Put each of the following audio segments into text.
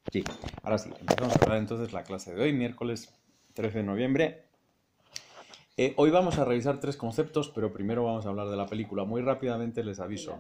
Sí, ahora sí, empezamos a hablar entonces la clase de hoy, miércoles 13 de noviembre. Hoy vamos a revisar tres conceptos, pero primero vamos a hablar de la película. Muy rápidamente les aviso,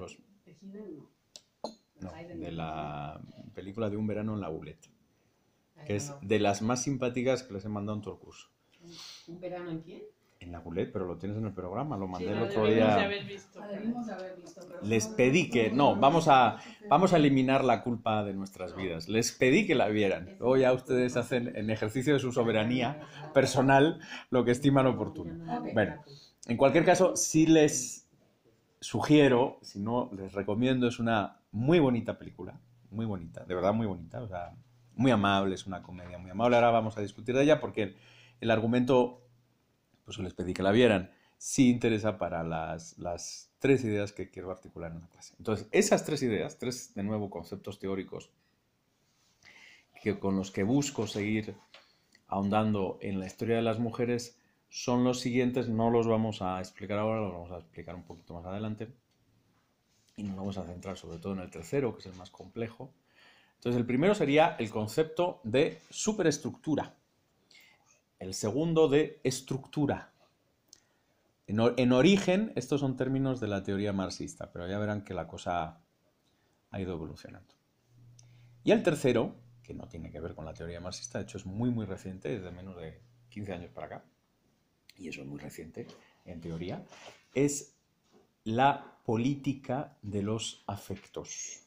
no, de la película de Un verano en la Boulette, que es de las más simpáticas que les he mandado en todo el curso. ¿Un verano en quién? En la Boulette, pero lo tienes en el programa, lo mandé Sí, el lo otro debimos de día. haber visto. Debimos haber visto, pero Les pedí que, no, vamos a eliminar la culpa de nuestras vidas. Les pedí que la vieran. Luego ya ustedes hacen en ejercicio de su soberanía personal lo que estiman oportuno. Bueno, en cualquier caso, sí les sugiero, si no, les recomiendo, es una muy bonita película, muy bonita, de verdad muy bonita, o sea, muy amable, es una comedia muy amable. Ahora vamos a discutir de ella porque el argumento, pues les pedí que la vieran, sí interesa para las tres ideas que quiero articular en la clase. Entonces, esas tres ideas, tres, de nuevo, conceptos teóricos con los que busco seguir ahondando en la historia de las mujeres son los siguientes. No los vamos a explicar ahora, los vamos a explicar un poquito más adelante. Y nos vamos a centrar sobre todo en el tercero, que es el más complejo. Entonces, el primero sería el concepto de superestructura. El segundo de estructura. En origen, estos son términos de la teoría marxista, pero ya verán que la cosa ha ido evolucionando. Y el tercero, que no tiene que ver con la teoría marxista, de hecho es muy muy reciente, es de menos de 15 años para acá, y eso es muy reciente en teoría, es la política de los afectos,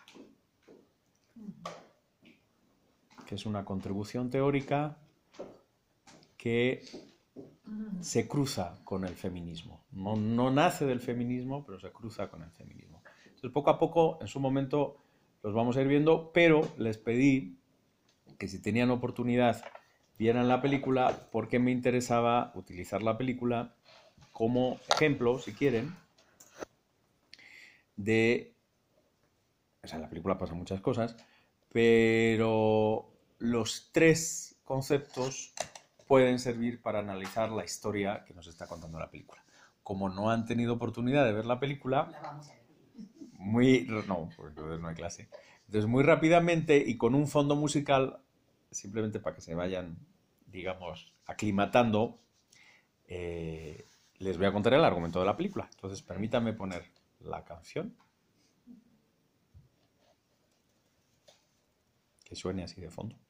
que es una contribución teórica que se cruza con el feminismo. No nace del feminismo, pero se cruza con el feminismo. Entonces, poco a poco, en su momento, los vamos a ir viendo, pero les pedí que si tenían oportunidad vieran la película, porque me interesaba utilizar la película como ejemplo, si quieren, de... O sea, en la película pasan muchas cosas, pero los tres conceptos pueden servir para analizar la historia que nos está contando la película. Como no han tenido oportunidad de ver la película, no, porque no hay clase. Entonces, muy rápidamente y con un fondo musical, simplemente para que se vayan, digamos, aclimatando, les voy a contar el argumento de la película. Entonces, permítanme poner la canción, que suene así de fondo.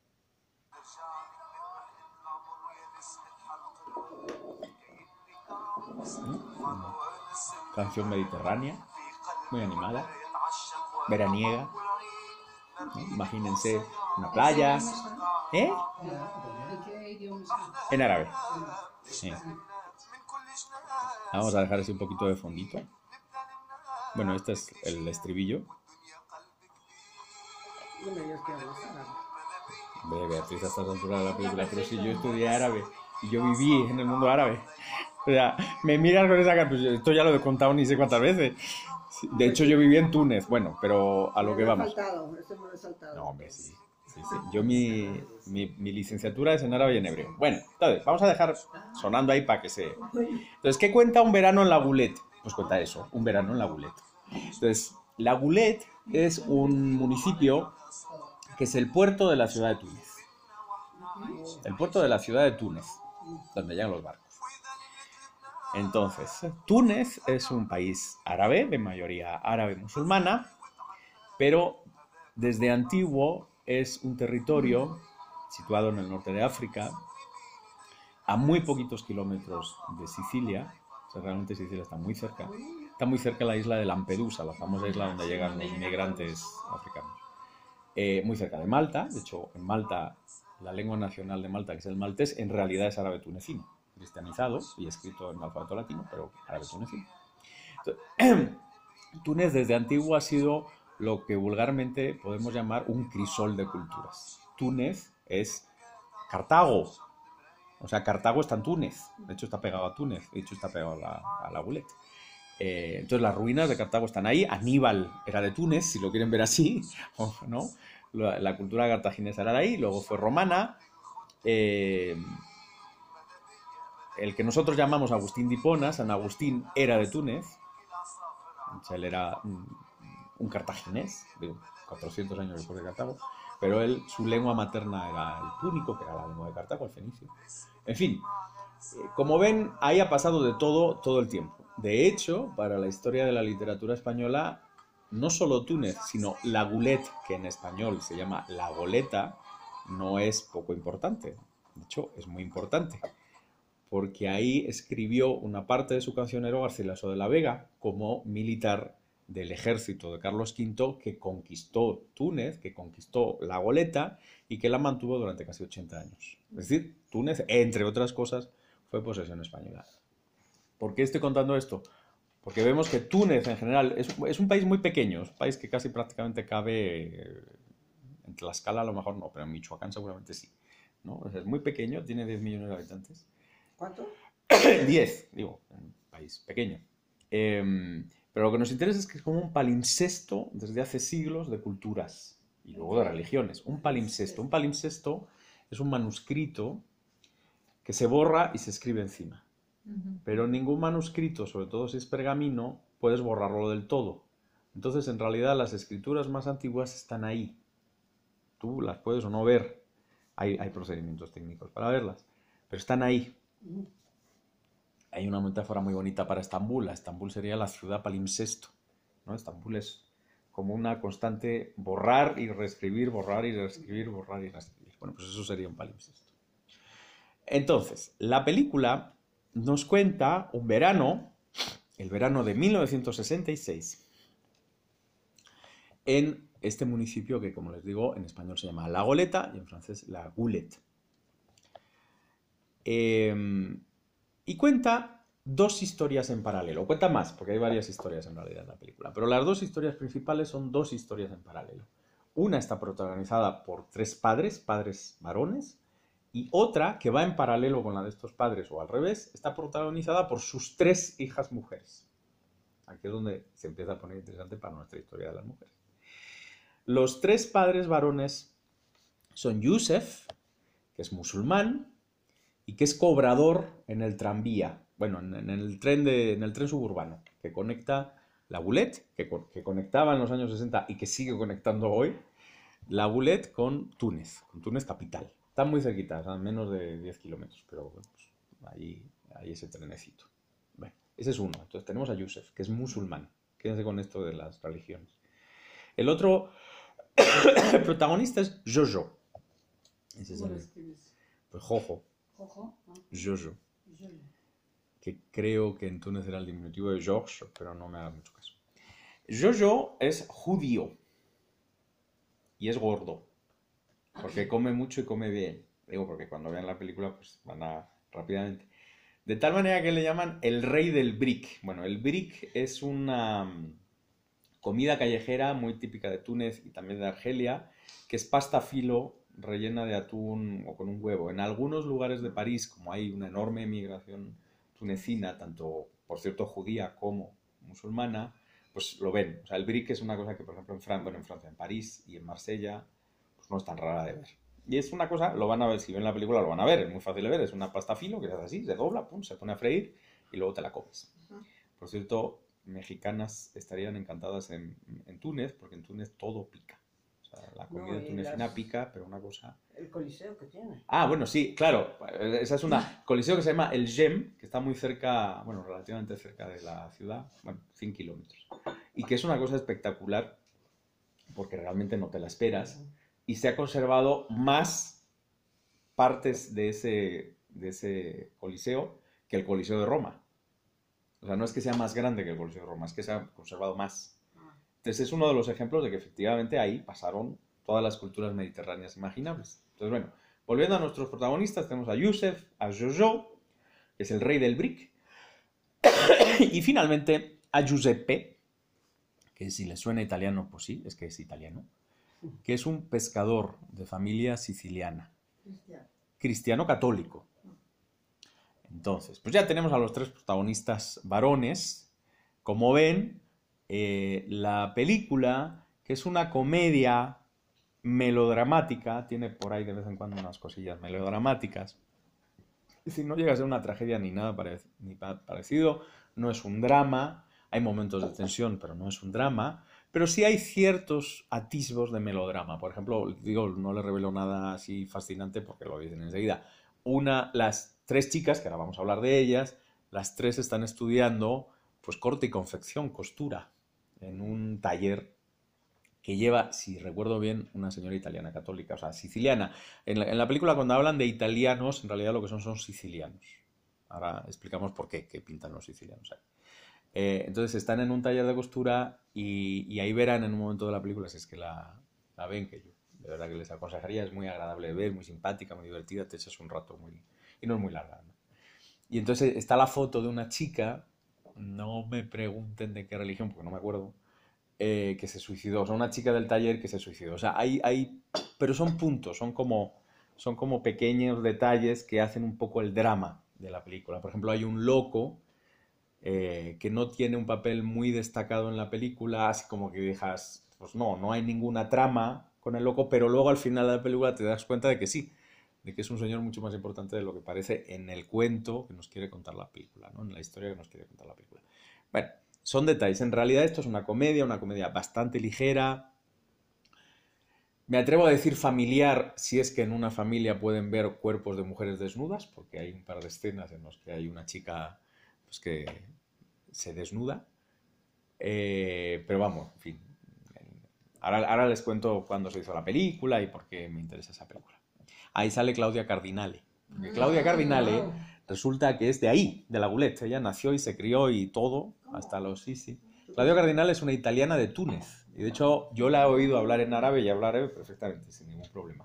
Una canción mediterránea, muy animada, veraniega, ¿no? Imagínense una playa. ¿Eh? En árabe. Sí. Vamos a dejar así un poquito de fondito. Bueno, este es el estribillo. No me digas que hablas árabe. Beatriz, a estas alturas de la película, pero si yo estudié árabe y yo viví en el mundo árabe. O sea, me miras con esa cara, pues esto ya lo he contado ni sé cuántas veces. De hecho, yo viví en Túnez, bueno, pero a lo que vamos. Eso me lo he saltado. No, hombre, sí. Yo mi licenciatura es en árabe y en hebreo. Bueno, entonces, vamos a dejar sonando ahí para que se... Entonces, ¿qué cuenta Un verano en la Boulette? Pues cuenta eso, Un verano en la Boulette. Entonces, la Boulette es un municipio que es el puerto de la ciudad de Túnez. El puerto de la ciudad de Túnez, donde llegan los barcos. Entonces, Túnez es un país árabe, de mayoría árabe musulmana, pero desde antiguo es un territorio situado en el norte de África, a muy poquitos kilómetros de Sicilia. O sea, realmente Sicilia está muy cerca. Está muy cerca de la isla de Lampedusa, la famosa isla donde llegan los migrantes africanos. Muy cerca de Malta. De hecho, en Malta, la lengua nacional de Malta, que es el maltés, en realidad es árabe tunecino, cristianizado y escrito en alfabeto latino, pero árabe tunecino. Entonces, Túnez desde antiguo ha sido lo que vulgarmente podemos llamar un crisol de culturas. Túnez es Cartago. O sea, Cartago está en Túnez. De hecho, está pegado a Túnez. De hecho, está pegado a la Boulette. Entonces, las ruinas de Cartago están ahí. Aníbal era de Túnez, si lo quieren ver así, ¿no? La cultura cartaginesa era de ahí. Luego fue romana. El que nosotros llamamos Agustín de Hipona, San Agustín, era de Túnez. O sea, él era un cartaginés, de 400 años después de Cartago. pero él, su lengua materna era el púnico, que era la lengua de Cartago, el fenicio. En fin, como ven, ahí ha pasado de todo el tiempo. De hecho, para la historia de la literatura española, no solo Túnez, sino la Goulet, que en español se llama la Goleta, no es poco importante. De hecho, es muy importante, porque ahí escribió una parte de su cancionero Garcilaso de la Vega como militar del ejército de Carlos V que conquistó Túnez, que conquistó la Goleta y que la mantuvo durante casi 80 años. Es decir, Túnez, entre otras cosas, fue posesión española. ¿Por qué estoy contando esto? Porque vemos que Túnez en general es un país muy pequeño, es un país que casi prácticamente cabe en Tlaxcala, a lo mejor no, pero en Michoacán seguramente sí, ¿no? O sea, es muy pequeño, tiene 10 millones de habitantes. ¿Cuánto? 10, digo, un país pequeño. Pero lo que nos interesa es que es como un palimpsesto desde hace siglos de culturas y luego de religiones. Un palimpsesto. Un palimpsesto es un manuscrito que se borra y se escribe encima. Pero ningún manuscrito, sobre todo si es pergamino, puedes borrarlo del todo. Entonces, en realidad, las escrituras más antiguas están ahí. Tú las puedes o no ver. Hay procedimientos técnicos para verlas, pero están ahí. Hay una metáfora muy bonita para Estambul. Estambul sería la ciudad palimpsesto, ¿no? Estambul es como una constante borrar y reescribir, borrar y reescribir, borrar y reescribir. Bueno, pues eso sería un palimpsesto. Entonces, la película nos cuenta un verano, el verano de 1966, en este municipio que, como les digo, en español se llama La Goleta y en francés La Goulette. Y cuenta dos historias en paralelo. Cuenta más, porque hay varias historias en realidad en la película. Pero las dos historias principales son dos historias en paralelo. Una está protagonizada por tres padres varones, y otra, que va en paralelo con la de estos padres o al revés, está protagonizada por sus tres hijas mujeres. Aquí es donde se empieza a poner interesante para nuestra historia de las mujeres. Los tres padres varones son Yusef, que es musulmán, y que es cobrador en el tranvía, bueno, en el tren suburbano, que conecta la Goulette, que conectaba en los años 60 y que sigue conectando hoy, la Goulette con Túnez capital. Están muy cerquitas, a menos de 10 kilómetros, pero bueno, pues, ahí ese trenecito. Bueno, ese es uno. Entonces tenemos a Yusef, que es musulmán. Quédense con esto de las religiones. El otro protagonista es Jojo. Ese es pues Jojo. Jojo. Que creo que en Túnez era el diminutivo de George, pero no me haga mucho caso. Jojo es judío y es gordo, porque come mucho y come bien. Digo, porque cuando vean la película, pues van a rápidamente. De tal manera que le llaman el rey del brick. Bueno, el brick es una comida callejera muy típica de Túnez y también de Argelia, que es pasta filo rellena de atún o con un huevo. En algunos lugares de París, como hay una enorme migración tunecina, tanto, por cierto, judía como musulmana, pues lo ven. O sea, el brick es una cosa que, por ejemplo, en Francia, en París y en Marsella, pues no es tan rara de ver. Y es una cosa, lo van a ver, si ven la película lo van a ver, es muy fácil de ver, es una pasta filo que se hace así, se dobla, pum, se pone a freír y luego te la comes. Por cierto, mexicanas estarían encantadas en Túnez, porque en Túnez todo pica. O sea, la comida tunecina pica, pero una cosa... El coliseo que tiene. Ah, bueno, sí, claro. Esa es una coliseo que se llama el Gem, que está muy cerca, bueno, relativamente cerca de la ciudad, bueno, 100 kilómetros. Y que es una cosa espectacular, porque realmente no te la esperas, y se ha conservado más partes de ese coliseo que el Coliseo de Roma. O sea, no es que sea más grande que el Coliseo de Roma, es que se ha conservado más. Entonces es uno de los ejemplos de que efectivamente ahí pasaron todas las culturas mediterráneas imaginables. Entonces, bueno, volviendo a nuestros protagonistas, tenemos a Yusef, a Jojo, que es el rey del brick, y finalmente a Giuseppe, que si le suena italiano, pues sí, es que es italiano, que es un pescador de familia siciliana, cristiano católico. Entonces, pues ya tenemos a los tres protagonistas varones. Como ven, la película, que es una comedia melodramática, tiene por ahí de vez en cuando unas cosillas melodramáticas. Es decir, no llega a ser una tragedia ni nada parecido, no es un drama, hay momentos de tensión, pero no es un drama, pero pero sí hay ciertos atisbos de melodrama. Por ejemplo, digo, no le revelo nada así fascinante porque lo dicen enseguida. Las tres chicas, que ahora vamos a hablar de ellas, las tres están estudiando pues corte y confección, costura, en un taller que lleva, si recuerdo bien, una señora italiana católica, o sea, siciliana. En la película cuando hablan de italianos, en realidad lo que son sicilianos. Ahora explicamos por qué pintan los sicilianos ahí. Entonces están en un taller de costura y ahí verán en un momento de la película, si es que la ven, que yo de verdad que les aconsejaría, es muy agradable de ver, muy simpática, muy divertida, te echas un rato muy... y no es muy larga, ¿no? Y entonces está la foto de una chica, no me pregunten de qué religión, porque no me acuerdo, que se suicidó, o sea, una chica del taller que se suicidó. O sea, pero son puntos, son como pequeños detalles que hacen un poco el drama de la película. Por ejemplo, hay un loco que no tiene un papel muy destacado en la película, así como que dejas, pues no hay ninguna trama con el loco, pero luego al final de la película te das cuenta de que sí, de que es un señor mucho más importante de lo que parece en el cuento que nos quiere contar la película, ¿no? En la historia que nos quiere contar la película. Bueno, son detalles. En realidad esto es una comedia bastante ligera. Me atrevo a decir familiar si es que en una familia pueden ver cuerpos de mujeres desnudas, porque hay un par de escenas en las que hay una chica pues, que se desnuda. Pero vamos, en fin. Ahora les cuento cuándo se hizo la película y por qué me interesa esa película. Ahí sale Claudia Cardinale. Porque Claudia Cardinale resulta que es de ahí, de la Goulet. Ella nació y se crió y todo, hasta los sí. Claudia Cardinale es una italiana de Túnez. Y de hecho, yo la he oído hablar en árabe y hablar árabe perfectamente, sin ningún problema.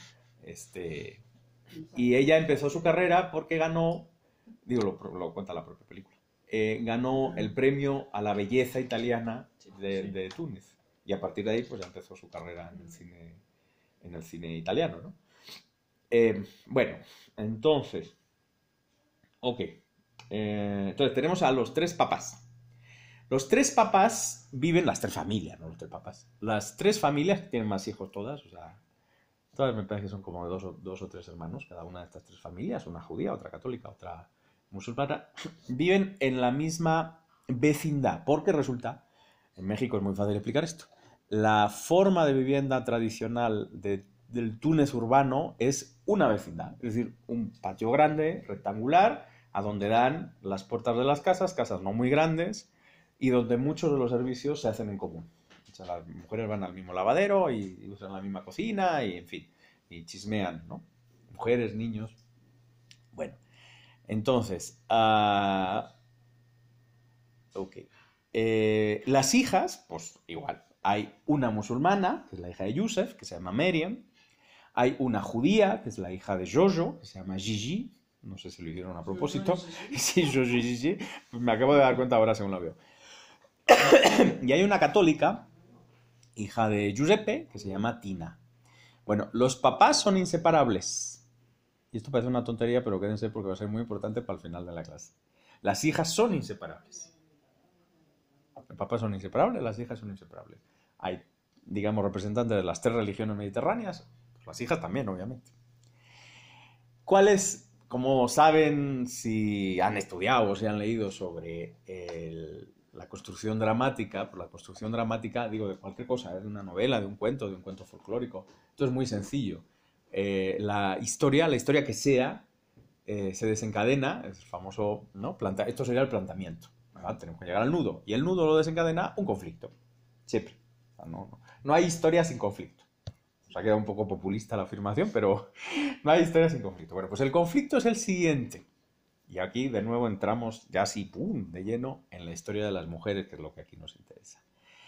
Y ella empezó su carrera porque ganó, digo, lo cuenta la propia película, ganó el premio a la belleza italiana de Túnez. Y a partir de ahí, pues ya empezó su carrera en el cine italiano, ¿no? Bueno, entonces, ok. Entonces tenemos a los tres papás. Los tres papás viven, las tres familias, no los tres papás. Las tres familias tienen más hijos todas, o sea, todas me parece que son como dos o tres hermanos, cada una de estas tres familias, una judía, otra católica, otra musulmana, viven en la misma vecindad, porque resulta, en México es muy fácil explicar esto, la forma de vivienda tradicional del Túnez urbano es una vecindad, es decir, un patio grande, rectangular, a donde dan las puertas de las casas no muy grandes, y donde muchos de los servicios se hacen en común. O sea, las mujeres van al mismo lavadero y usan la misma cocina y, en fin, y chismean, ¿no? Mujeres, niños. Bueno, entonces, ok. Las hijas, pues igual, hay una musulmana, que es la hija de Yusef, que se llama Miriam. Hay una judía, que es la hija de Jojo, que se llama Gigi. No sé si lo hicieron a propósito. Sí, Jojo Gigi. Me acabo de dar cuenta ahora según lo veo. Y hay una católica, hija de Giuseppe, que se llama Tina. Bueno, los papás son inseparables. Y esto parece una tontería, pero quédense porque va a ser muy importante para el final de la clase. Las hijas son inseparables. Los papás son inseparables, las hijas son inseparables. Hay, digamos, representantes de las tres religiones mediterráneas, pues las hijas también, obviamente. ¿Cuáles, como saben, si han estudiado o si han leído sobre la construcción dramática, por la construcción dramática, digo, de cualquier cosa, de una novela, de un cuento folclórico, esto es muy sencillo. La historia que sea, se desencadena, es el famoso, ¿no? Esto sería el planteamiento, ¿verdad? Tenemos que llegar al nudo, y el nudo lo desencadena un conflicto, siempre. O sea, no hay historia sin conflicto. Os ha quedado un poco populista la afirmación, pero no hay historia sin conflicto. Bueno, pues el conflicto es el siguiente. Y aquí de nuevo entramos ya así, ¡pum!, de lleno en la historia de las mujeres, que es lo que aquí nos interesa.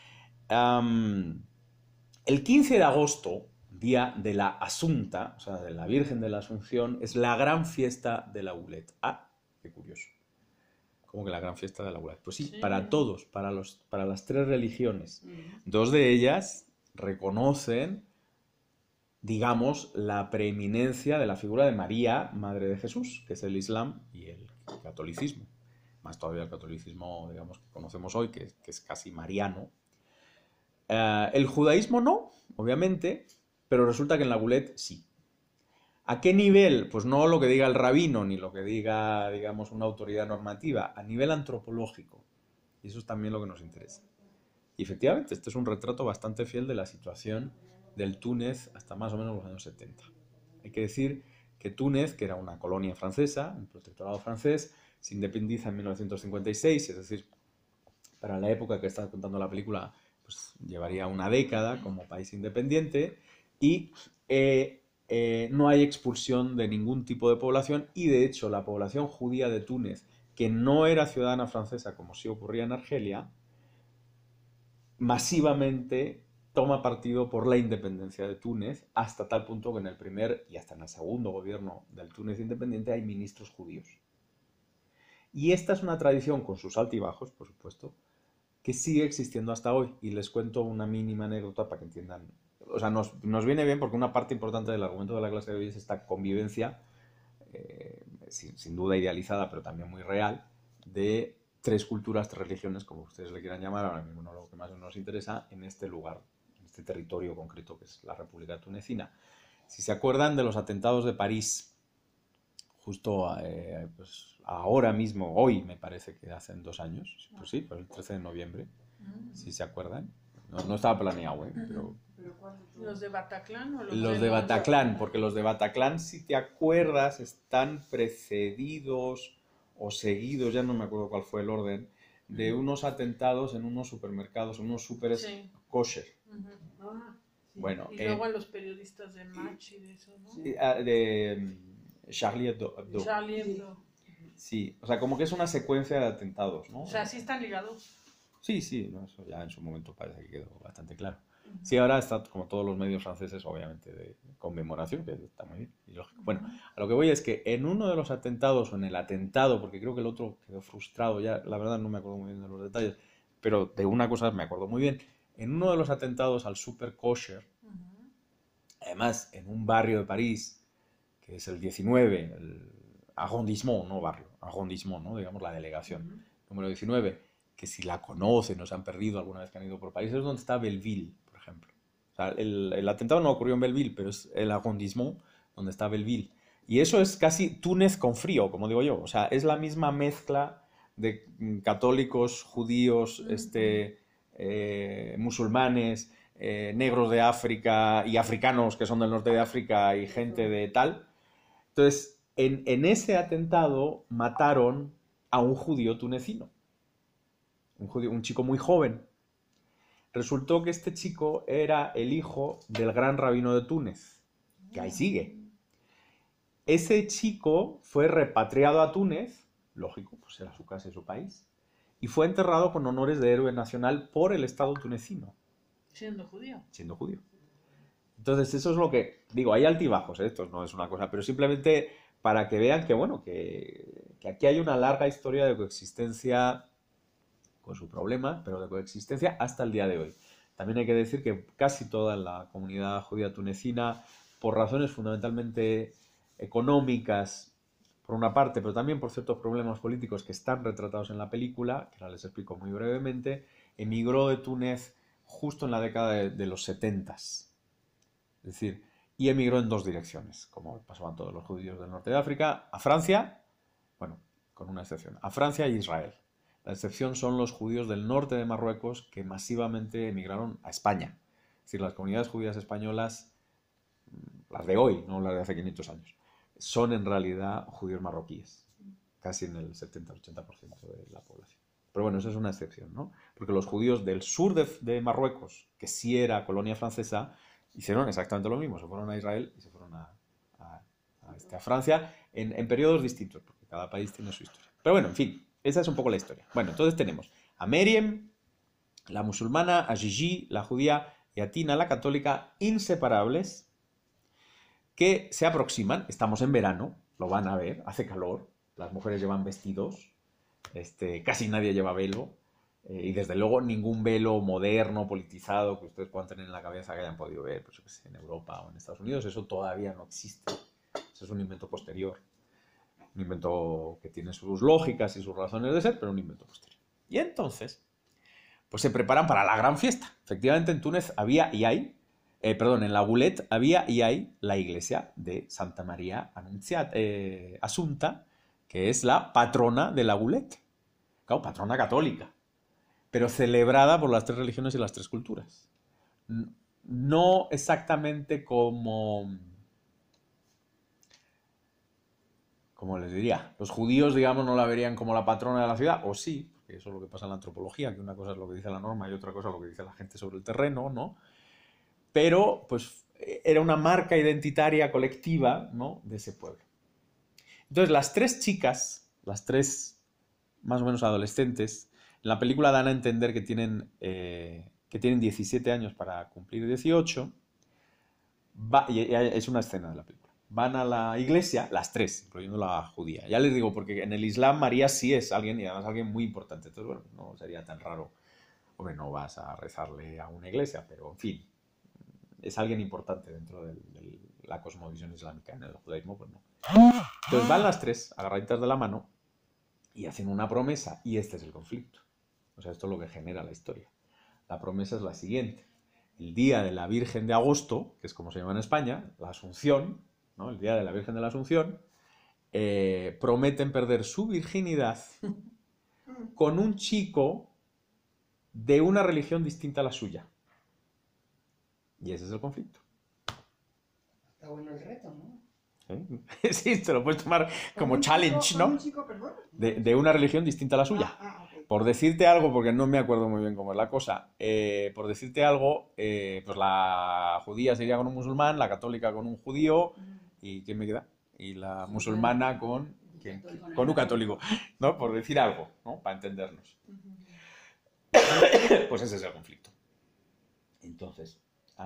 El 15 de agosto, día de la Asunta, o sea, de la Virgen de la Asunción, es la gran fiesta de la Goulet. Ah, qué curioso. ¿Cómo que la gran fiesta de la Goulet? Pues sí, para todos, para las tres religiones. Dos de ellas reconocen, digamos, la preeminencia de la figura de María, Madre de Jesús, que es el Islam y el catolicismo. Más todavía el catolicismo, digamos, que conocemos hoy, que es casi mariano. El judaísmo no, obviamente, pero resulta que en la Goulet sí. ¿A qué nivel? Pues no lo que diga el rabino, ni lo que diga, digamos, una autoridad normativa, a nivel antropológico. Y eso es también lo que nos interesa. Y efectivamente, este es un retrato bastante fiel de la situación del Túnez hasta más o menos los años 70. Hay que decir que Túnez, que era una colonia francesa, un protectorado francés, se independiza en 1956, es decir, para la época que está contando la película, pues llevaría una década como país independiente y no hay expulsión de ningún tipo de población y de hecho la población judía de Túnez, que no era ciudadana francesa como sí ocurría en Argelia, masivamente toma partido por la independencia de Túnez hasta tal punto que en el primer y hasta en el segundo gobierno del Túnez independiente hay ministros judíos. Y esta es una tradición con sus altibajos, por supuesto, que sigue existiendo hasta hoy. Y les cuento una mínima anécdota para que entiendan. O sea, nos viene bien porque una parte importante del argumento de la clase de hoy es esta convivencia, sin duda idealizada, pero también muy real, de tres culturas, tres religiones, como ustedes le quieran llamar, ahora mismo no lo que más nos interesa, en este lugar, en este territorio concreto que es la República Tunecina. Si se acuerdan de los atentados de París, justo pues ahora mismo, hoy me parece que hacen 2 años, pues sí, pues el 13 de noviembre, si se acuerdan. No estaba planeado, pero... ¿Los de Bataclan o los de Bataclan? Porque los de Bataclan, si te acuerdas, están precedidos o seguidos, ya no me acuerdo cuál fue el orden, de unos atentados en unos supermercados, en unos súperes Sí. kosher. Sí. Bueno, Y luego a los periodistas de Match y de eso, ¿no? de Charlie Hebdo. Charlie Hebdo. Sí, o sea, como que es una secuencia de atentados, ¿no? O sea, sí están ligados. Sí, no, eso ya en su momento parece que quedó bastante claro. Sí, ahora está como todos los medios franceses, obviamente, de conmemoración, que está muy bien y lógico. Bueno, a lo que voy es que en uno de los atentados, o en el atentado, porque creo que el otro quedó frustrado, ya la verdad no me acuerdo muy bien de los detalles, pero de una cosa me acuerdo muy bien. En uno de los atentados al Super Kosher, además en un barrio de París, que es el 19, el arrondissement, no barrio, arrondissement, ¿no? Digamos la delegación, número 19, que si la conocen o se han perdido alguna vez que han ido por París, es donde está Belleville, por ejemplo. O sea, el atentado no ocurrió en Belleville, pero es el arrondissement donde está Belleville. Y eso es casi Túnez con frío, como digo yo. O sea, es la misma mezcla de católicos, judíos, musulmanes, negros de África y africanos que son del norte de África y gente de tal. Entonces, en ese atentado mataron a un judío tunecino. Un chico muy joven. Resultó que este chico era el hijo del gran rabino de Túnez, que ahí sigue. Ese chico fue repatriado a Túnez, lógico, pues era su casa y su país, y fue enterrado con honores de héroe nacional por el Estado tunecino. Siendo judío. Siendo judío. Entonces, eso es lo que... Digo, hay altibajos, esto no es una cosa, pero simplemente para que vean que, bueno, que aquí hay una larga historia de coexistencia con su problema, pero de coexistencia hasta el día de hoy. También hay que decir que casi toda la comunidad judía tunecina, por razones fundamentalmente económicas, por una parte, pero también por ciertos problemas políticos que están retratados en la película, que ahora les explico muy brevemente, emigró de Túnez justo en la década de los 70s. Es decir, y emigró en 2 direcciones, como pasaban todos los judíos del norte de África, a Francia, bueno, con una excepción, a Francia y Israel. La excepción son los judíos del norte de Marruecos que masivamente emigraron a España. Es decir, las comunidades judías españolas, las de hoy, no las de hace 500 años, son en realidad judíos marroquíes, casi en el 70-80% de la población. Pero bueno, eso es una excepción, ¿no? Porque los judíos del sur de Marruecos, que sí era colonia francesa, hicieron exactamente lo mismo. Se fueron a Israel y se fueron a Francia en periodos distintos, porque cada país tiene su historia. Pero bueno, en fin, esa es un poco la historia. Bueno, entonces tenemos a Meriem, la musulmana, a Gigi, la judía, y a Tina, la católica, inseparables, que se aproximan. Estamos en verano, lo van a ver, hace calor, las mujeres llevan vestidos, casi nadie lleva velo, y desde luego ningún velo moderno, politizado, que ustedes puedan tener en la cabeza que hayan podido ver, pues yo que sé, en Europa o en Estados Unidos, eso todavía no existe. Eso es un invento posterior. Un invento que tiene sus lógicas y sus razones de ser, pero un invento posterior. Y entonces, pues se preparan para la gran fiesta. Efectivamente, en Túnez había y hay, en la Goulette había y hay la iglesia de Santa María Asunta, que es la patrona de la Goulette. Claro, patrona católica. pero celebrada por las tres religiones y las tres culturas. No exactamente como... ¿Cómo les diría? Los judíos, digamos, no la verían como la patrona de la ciudad, o sí, porque eso es lo que pasa en la antropología, que una cosa es lo que dice la norma y otra cosa es lo que dice la gente sobre el terreno, ¿no? Pero, pues, era una marca identitaria colectiva, ¿no?, de ese pueblo. Entonces, las tres chicas, las tres más o menos adolescentes, en la película dan a entender que tienen 17 años para cumplir 18, y es una escena de la película. Van a la iglesia, las tres, incluyendo la judía. Ya les digo, porque en el Islam María sí es alguien, y además alguien muy importante. Entonces, bueno, no sería tan raro. Hombre, no vas a rezarle a una iglesia, pero en fin, es alguien importante dentro de la cosmovisión islámica. En el judaísmo, pues no. Entonces van las tres agarraditas de la mano y hacen una promesa, y este es el conflicto. O sea, esto es lo que genera la historia. La promesa es la siguiente. El día de la Virgen de Agosto, que es como se llama en España, la Asunción, ¿no?, el día de la Virgen de la Asunción, prometen perder su virginidad con un chico de una religión distinta a la suya. Y ese es el conflicto. Está bueno el reto, ¿no? Sí, te lo puedes tomar como challenge, ¿Con ¿no? un chico, perdón? De una religión distinta a la suya. Ok. Por decirte algo, porque no me acuerdo muy bien cómo es la cosa, por decirte algo, pues la judía se iría con un musulmán, la católica con un judío, ¿y quién me queda? Y la musulmana con... ¿quién? Con un católico, ¿no? Por decir algo, ¿no? Para entendernos. Pues ese es el conflicto. Entonces,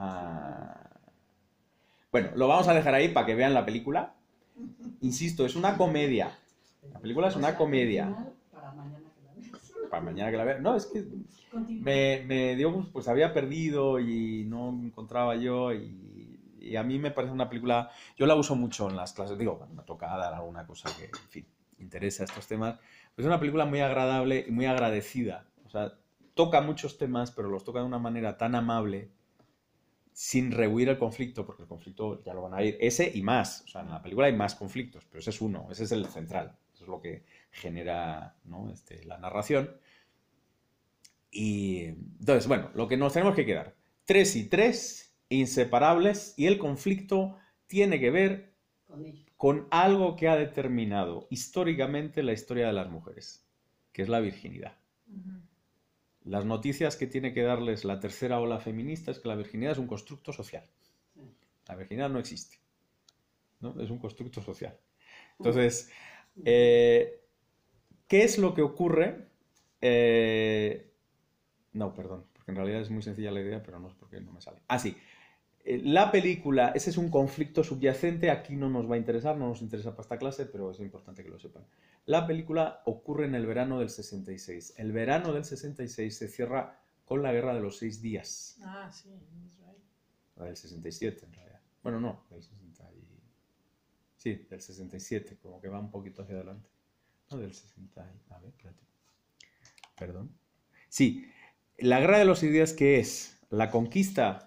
bueno, lo vamos a dejar ahí para que vean la película. Insisto, es una comedia. La película es una comedia. Para mañana que la veas. Para mañana que la vea. No, es que me dio, pues había perdido y no encontraba yo, y a mí me parece una película, yo la uso mucho en las clases, digo, cuando me toca dar alguna cosa que, en fin, interesa estos temas. Pues es una película muy agradable y muy agradecida. O sea, toca muchos temas, pero los toca de una manera tan amable, sin rehuir el conflicto, porque el conflicto ya lo van a ir, ese y más. O sea, en la película hay más conflictos, pero ese es uno, ese es el central. Eso es lo que genera, ¿no?, la narración. Y entonces, bueno, lo que nos tenemos que quedar, 3 y 3, inseparables, y el conflicto tiene que ver Con ellos. con algo que ha determinado históricamente la historia de las mujeres, que es la virginidad. Las noticias que tiene que darles la tercera ola feminista es que la virginidad es un constructo social. La virginidad no existe, ¿no? Es un constructo social. Entonces, ¿qué es lo que ocurre? No, perdón, porque en realidad es muy sencilla la idea, pero no sé por qué no me sale. Ah, sí. La película, ese es un conflicto subyacente, aquí no nos va a interesar, no nos interesa para esta clase, pero es importante que lo sepan. La película ocurre en el verano del 66. El verano del 66 se cierra con la Guerra de los 6 días. Ah, sí, en Israel. La del 67, en realidad. Bueno, no, del 60 sí, del 67, como que va un poquito hacia adelante. No, del 60 a ver, espérate. Perdón. Sí, la Guerra de los 6 días, ¿qué es? La conquista...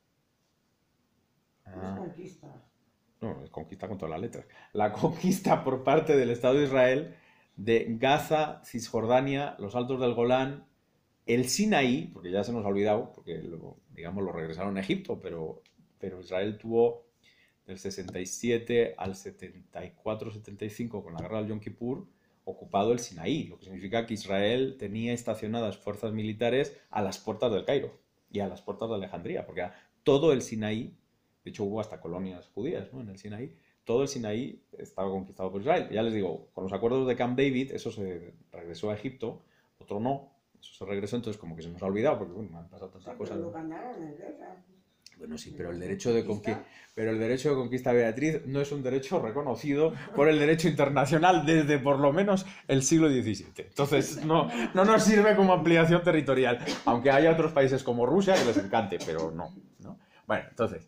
Conquista. No, es conquista con todas las letras. La conquista por parte del Estado de Israel de Gaza, Cisjordania, los Altos del Golán, el Sinaí, porque ya se nos ha olvidado, porque digamos lo regresaron a Egipto, pero Israel tuvo del 67 al 74-75 con la guerra del Yom Kippur ocupado el Sinaí, lo que significa que Israel tenía estacionadas fuerzas militares a las puertas del Cairo y a las puertas de Alejandría, porque todo el Sinaí, de hecho hubo hasta colonias judías, ¿no?, en el Sinaí, todo el Sinaí estaba conquistado por Israel. Ya les digo, con los acuerdos de Camp David, eso se regresó a Egipto, otro no, eso se regresó, entonces como que se nos ha olvidado, porque bueno, han pasado tantas cosas. Pero lo ganaron en guerra. Bueno, sí, pero el derecho de conquista, Beatriz, no es un derecho reconocido por el derecho internacional desde por lo menos el siglo XVII. Entonces, no nos sirve como ampliación territorial, aunque haya otros países como Rusia que les encante, pero no. Bueno, entonces,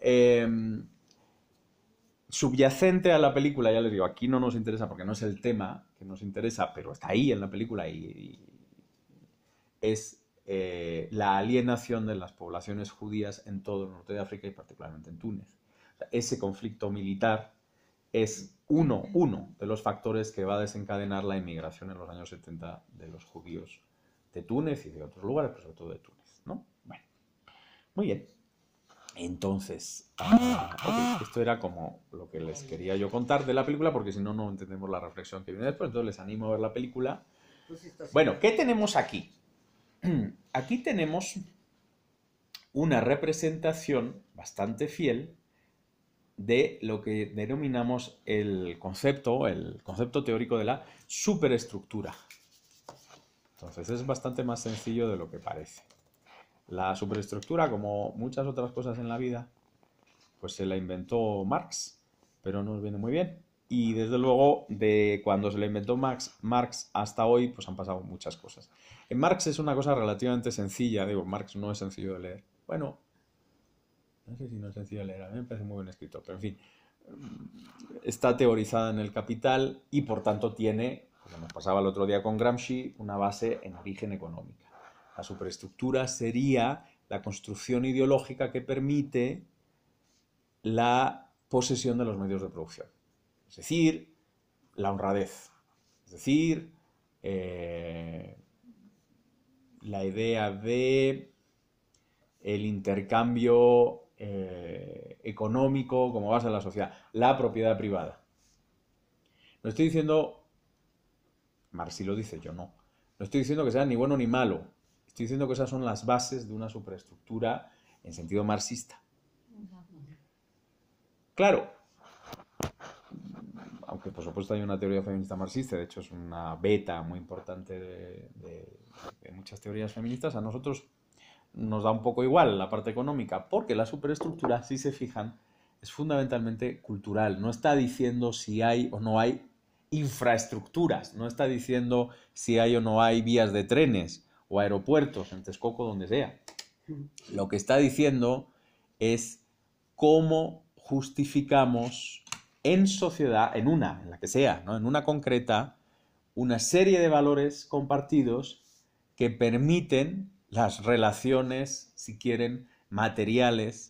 subyacente a la película, ya les digo, aquí no nos interesa porque no es el tema que nos interesa, pero está ahí en la película y es la alienación de las poblaciones judías en todo el norte de África y particularmente en Túnez. O sea, ese conflicto militar es uno de los factores que va a desencadenar la inmigración en los años 70 de los judíos de Túnez y de otros lugares, pero sobre todo de Túnez, ¿no? Bueno, muy bien. Entonces, ok, esto era como lo que les quería yo contar de la película, porque si no, no entendemos la reflexión que viene después. Entonces les animo a ver la película. Pues esto sí. Bueno, ¿qué tenemos aquí? Aquí tenemos una representación bastante fiel de lo que denominamos el concepto teórico de la superestructura. Entonces es bastante más sencillo de lo que parece. La superestructura, como muchas otras cosas en la vida, pues se la inventó Marx, pero nos viene muy bien. Y desde luego, de cuando se la inventó Marx hasta hoy, pues han pasado muchas cosas. En Marx es una cosa relativamente sencilla, digo, Marx no es sencillo de leer. Bueno, no sé si no es sencillo de leer, a mí me parece muy buen escritor, pero en fin, está teorizada en el Capital y por tanto tiene, como nos pasaba el otro día con Gramsci, una base en origen económica. La superestructura sería la construcción ideológica que permite la posesión de los medios de producción. Es decir, la honradez. Es decir, la idea de el intercambio económico como base de la sociedad. La propiedad privada. No estoy diciendo, Marx sí lo dice, yo no. No estoy diciendo que sea ni bueno ni malo. Estoy diciendo que esas son las bases de una superestructura en sentido marxista. Claro, aunque por supuesto hay una teoría feminista marxista, de hecho es una beta muy importante de muchas teorías feministas, a nosotros nos da un poco igual la parte económica, porque la superestructura, si se fijan, es fundamentalmente cultural. No está diciendo si hay o no hay infraestructuras, no está diciendo si hay o no hay vías de trenes o aeropuertos, en Texcoco, donde sea. Lo que está diciendo es cómo justificamos en sociedad, en la que sea, ¿no? En una concreta, una serie de valores compartidos que permiten las relaciones, si quieren, materiales,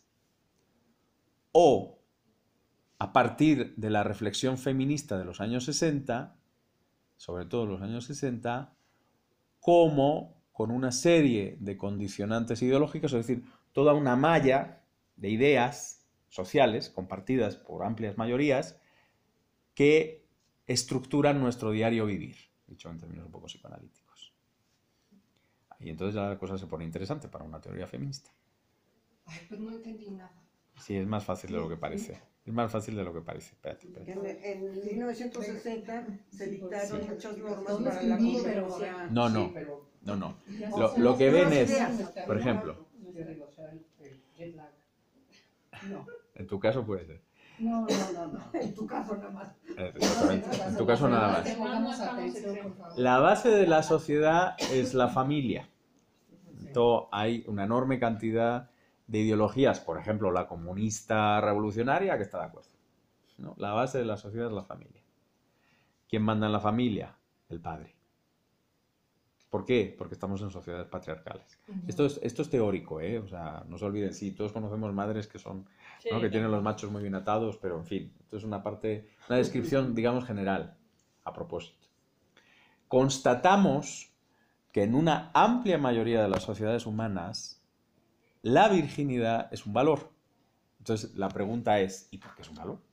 o a partir de la reflexión feminista de los años 60, sobre todo los años 60, como con una serie de condicionantes ideológicos, es decir, toda una malla de ideas sociales compartidas por amplias mayorías que estructuran nuestro diario vivir, dicho en términos un poco psicoanalíticos. Y entonces ya la cosa se pone interesante para una teoría feminista. Ay, pues no entendí nada. Sí, es más fácil de lo que parece. Es más fácil de lo que parece. Espérate. En 1960 se dictaron Sí. muchas normas Todo para la escribí, pero, convivencia. No, no. Sí, pero- No. Ya Lo, se- lo que ven Nuevas es, ideas. por ejemplo, Yo digo, o sea, el jet lag. No, en tu caso puede ser. no. En tu caso nada más. Exactamente. En tu caso nada más. Pongamos atención, por favor. La base de la sociedad es la familia. Entonces, hay una enorme cantidad de ideologías, por ejemplo, la comunista revolucionaria, que está de acuerdo, ¿no? La base de la sociedad es la familia. ¿Quién manda en la familia? El padre. ¿Por qué? Porque estamos en sociedades patriarcales. Esto es teórico, ¿eh? O sea, no se olviden, sí, todos conocemos madres que son, Sí, ¿no? Que tienen los machos muy bien atados, pero en fin, esto es una descripción, digamos, general, a propósito. Constatamos que en una amplia mayoría de las sociedades humanas la virginidad es un valor. Entonces la pregunta es, ¿y por qué es un valor?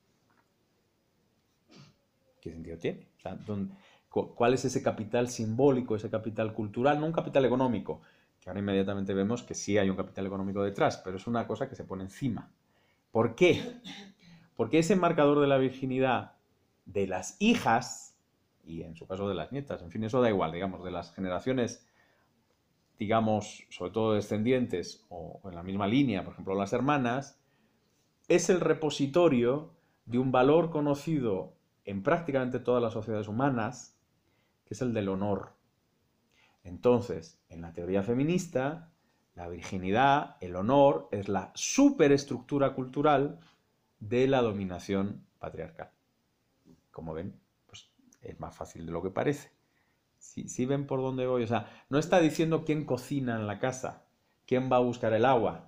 ¿Qué sentido tiene? O sea, ¿cuál es ese capital simbólico, ese capital cultural? No un capital económico, que ahora inmediatamente vemos que sí hay un capital económico detrás, pero es una cosa que se pone encima. ¿Por qué? Porque ese marcador de la virginidad de las hijas, y en su caso de las nietas, en fin, eso da igual, digamos, de las generaciones, digamos, sobre todo descendientes o en la misma línea, por ejemplo, las hermanas, es el repositorio de un valor conocido en prácticamente todas las sociedades humanas, que es el del honor. Entonces, en la teoría feminista, la virginidad, el honor, es la superestructura cultural de la dominación patriarcal. Como ven, pues es más fácil de lo que parece. Si ven por dónde voy, o sea, no está diciendo quién cocina en la casa, quién va a buscar el agua,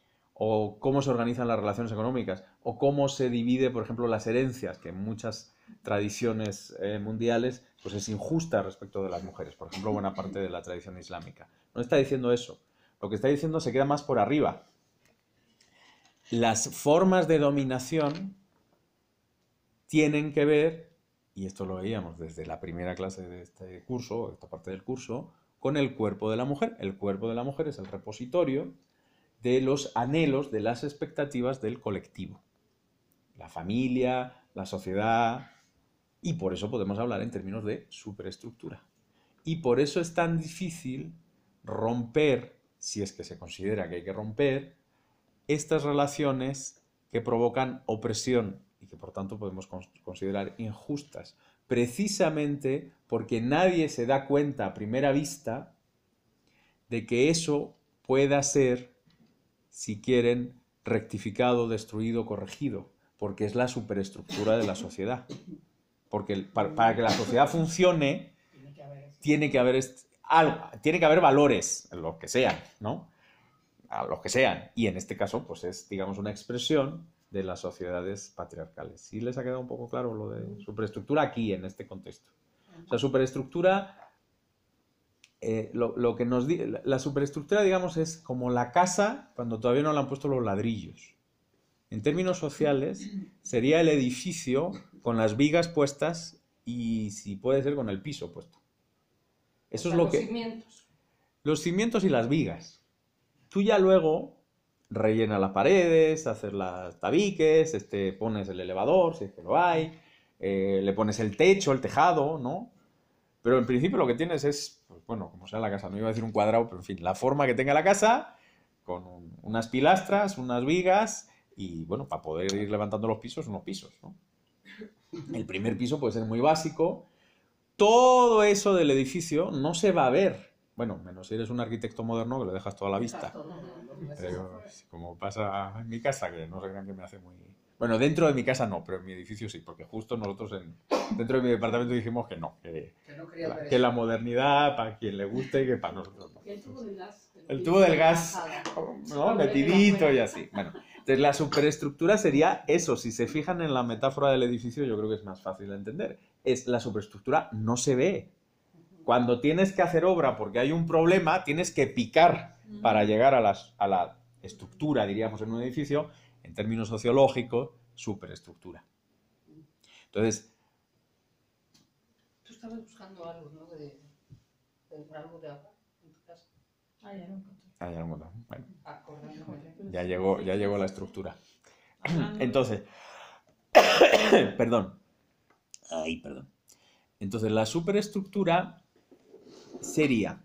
o cómo se organizan las relaciones económicas, o cómo se divide, por ejemplo, las herencias, que en muchas tradiciones mundiales, pues es injusta respecto de las mujeres. Por ejemplo, buena parte de la tradición islámica. No está diciendo eso. Lo que está diciendo se queda más por arriba. Las formas de dominación tienen que ver, y esto lo veíamos desde la primera clase de este curso, esta parte del curso, con el cuerpo de la mujer. El cuerpo de la mujer es el repositorio de los anhelos, de las expectativas del colectivo. La familia, la sociedad, y por eso podemos hablar en términos de superestructura. Y por eso es tan difícil romper, si es que se considera que hay que romper, estas relaciones que provocan opresión y que por tanto podemos considerar injustas, precisamente porque nadie se da cuenta a primera vista de que eso pueda ser, si quieren, rectificado, destruido, corregido, porque es la superestructura de la sociedad. Porque para que la sociedad funcione, tiene que haber valores, los que sean, ¿no? A los que sean. Y en este caso, pues es, digamos, una expresión de las sociedades patriarcales. ¿Sí les ha quedado un poco claro lo de superestructura aquí, en este contexto? O sea, superestructura, la superestructura, digamos, es como la casa cuando todavía no le han puesto los ladrillos. En términos sociales, sería el edificio con las vigas puestas y, si puede ser, con el piso puesto. Eso es lo que... Los cimientos. Los cimientos y las vigas. Tú ya luego rellenas las paredes, haces las tabiques, pones el elevador, si es que lo hay, le pones el techo, el tejado, ¿no? Pero en principio lo que tienes es, pues, bueno, como sea la casa, no iba a decir un cuadrado, pero en fin, la forma que tenga la casa, con unas pilastras, unas vigas y, bueno, para poder ir levantando los pisos, unos pisos, ¿no? El primer piso puede ser muy básico. Todo eso del edificio no se va a ver. Bueno, menos si eres un arquitecto moderno que le dejas toda la vista. Pero, como pasa en mi casa, que no se crean que me hace muy... Bueno, dentro de mi casa no, pero en mi edificio sí, porque justo nosotros dentro de mi departamento dijimos que no, que la modernidad para quien le guste y que para nosotros no. El tubo del gas. El tubo del gas, ¿no? Metidito y así. Bueno, entonces la superestructura sería eso. Si se fijan en la metáfora del edificio, yo creo que es más fácil de entender. La superestructura no se ve. Cuando tienes que hacer obra porque hay un problema, tienes que picar para llegar a la estructura, diríamos, en un edificio, en términos sociológicos, superestructura. Entonces... Tú estabas buscando algo, ¿no? Algo de agua en tu casa. Ah, ya lo encontré. Bueno, Acordándome. ya llegó la estructura. Hablando- Entonces, perdón. Entonces, la superestructura sería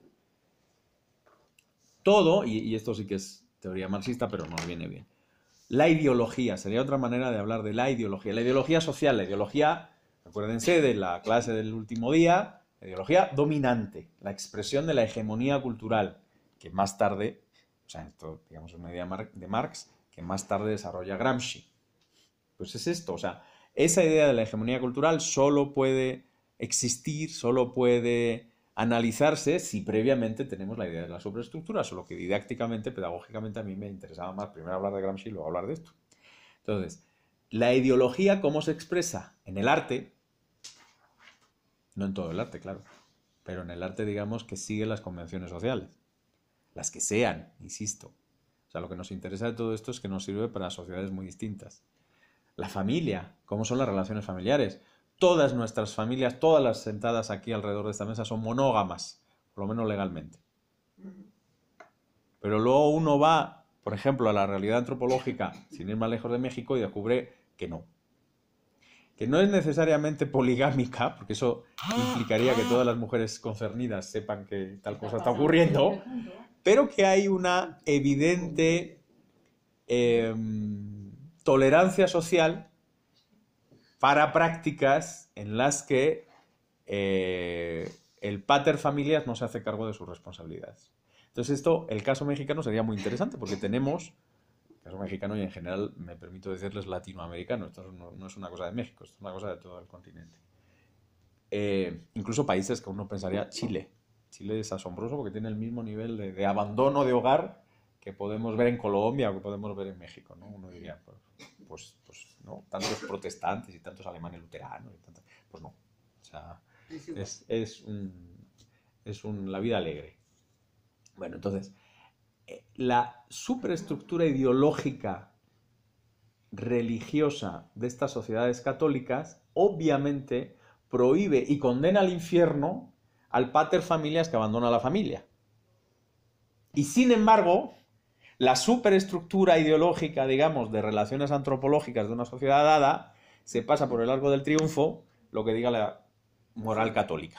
todo, y esto sí que es teoría marxista, pero no viene bien. La ideología, sería otra manera de hablar de la ideología social, la ideología, acuérdense de la clase del último día, la ideología dominante, la expresión de la hegemonía cultural, que más tarde, o sea, esto digamos es una idea de Marx, que más tarde desarrolla Gramsci. Pues es esto, o sea, esa idea de la hegemonía cultural solo puede existir, solo puede analizarse si previamente tenemos la idea de la superestructura, solo que didácticamente, pedagógicamente a mí me interesaba más primero hablar de Gramsci y luego hablar de esto. Entonces, la ideología, ¿cómo se expresa? En el arte, no en todo el arte, claro, pero en el arte, digamos, que sigue las convenciones sociales, las que sean, insisto. O sea, lo que nos interesa de todo esto es que nos sirve para sociedades muy distintas. La familia, ¿cómo son las relaciones familiares? Todas nuestras familias, todas las sentadas aquí alrededor de esta mesa son monógamas, por lo menos legalmente. Pero luego uno va, por ejemplo, a la realidad antropológica, sin ir más lejos de México, y descubre que no. Que no es necesariamente poligámica, porque eso implicaría que todas las mujeres concernidas sepan que tal cosa está ocurriendo, pero que hay una evidente tolerancia social para prácticas en las que el pater familias no se hace cargo de sus responsabilidades. Entonces el caso mexicano sería muy interesante porque tenemos, el caso mexicano y en general me permito decirles latinoamericano, esto no es una cosa de México, esto es una cosa de todo el continente. Incluso países que uno pensaría, Chile es asombroso porque tiene el mismo nivel de abandono de hogar que podemos ver en Colombia o que podemos ver en México, ¿no? Uno diría, pues ¿no? Tantos protestantes y tantos alemanes luteranos. Pues no. O sea, es la vida alegre. Bueno, entonces, la superestructura ideológica religiosa de estas sociedades católicas obviamente prohíbe y condena al infierno al pater familias que abandona la familia. Y sin embargo, la superestructura ideológica, digamos, de relaciones antropológicas de una sociedad dada, se pasa por el arco del triunfo lo que diga la moral católica.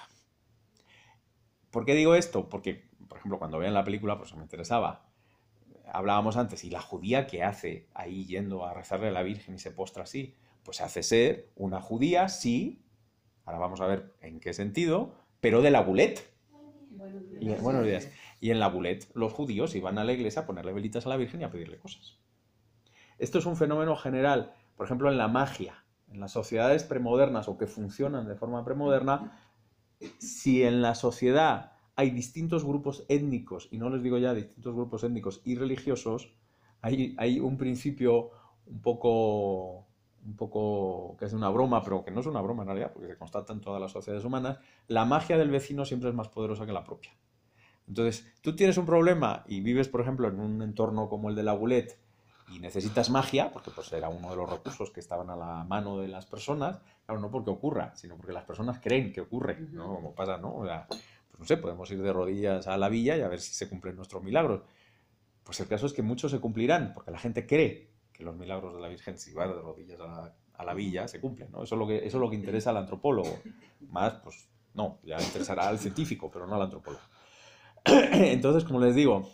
¿Por qué digo esto? Porque, por ejemplo, cuando vean la película, pues me interesaba. Hablábamos antes, ¿y la judía qué hace ahí yendo a rezarle a la Virgen y se postra así? Pues se hace ser una judía, sí, ahora vamos a ver en qué sentido, pero de la Gulet. Buenos días. Y en la Gulet los judíos iban a la iglesia a ponerle velitas a la Virgen y a pedirle cosas. Esto es un fenómeno general, por ejemplo, en la magia. En las sociedades premodernas o que funcionan de forma premoderna, si en la sociedad hay distintos grupos étnicos, y no les digo ya distintos grupos étnicos y religiosos, hay un principio un poco que es una broma, pero que no es una broma en realidad, porque se constata en todas las sociedades humanas. La magia del vecino siempre es más poderosa que la propia. Entonces, tú tienes un problema y vives, por ejemplo, en un entorno como el de la Gulet y necesitas magia, porque pues era uno de los recursos que estaban a la mano de las personas, claro, no porque ocurra, sino porque las personas creen que ocurre, ¿no? Como pasa, ¿no? O sea, pues no sé, podemos ir de rodillas a la villa y a ver si se cumplen nuestros milagros. Pues el caso es que muchos se cumplirán, porque la gente cree que los milagros de la Virgen, si va de rodillas a la villa, se cumplen, ¿no? Eso es lo que interesa al antropólogo. Más, pues no, ya interesará al científico, pero no al antropólogo. Entonces, como les digo,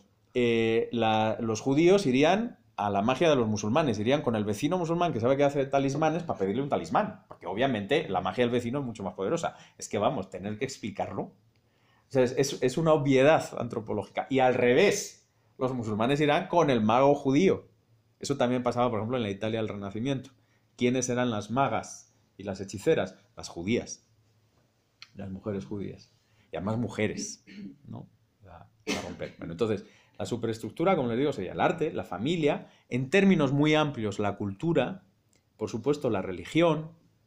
los judíos irían a la magia de los musulmanes, irían con el vecino musulmán que sabe que hace talismanes para pedirle un talismán, porque obviamente la magia del vecino es mucho más poderosa. Es que vamos, tener que explicarlo. O sea, es una obviedad antropológica. Y al revés, los musulmanes irán con el mago judío. Eso también pasaba, por ejemplo, en la Italia del Renacimiento. ¿Quiénes eran las magas y las hechiceras? Las judías, las mujeres judías. Y además mujeres, ¿no? A romper. Bueno, entonces, la superestructura, como les digo, sería el arte, la familia, en términos muy amplios, la cultura, por supuesto, la religión,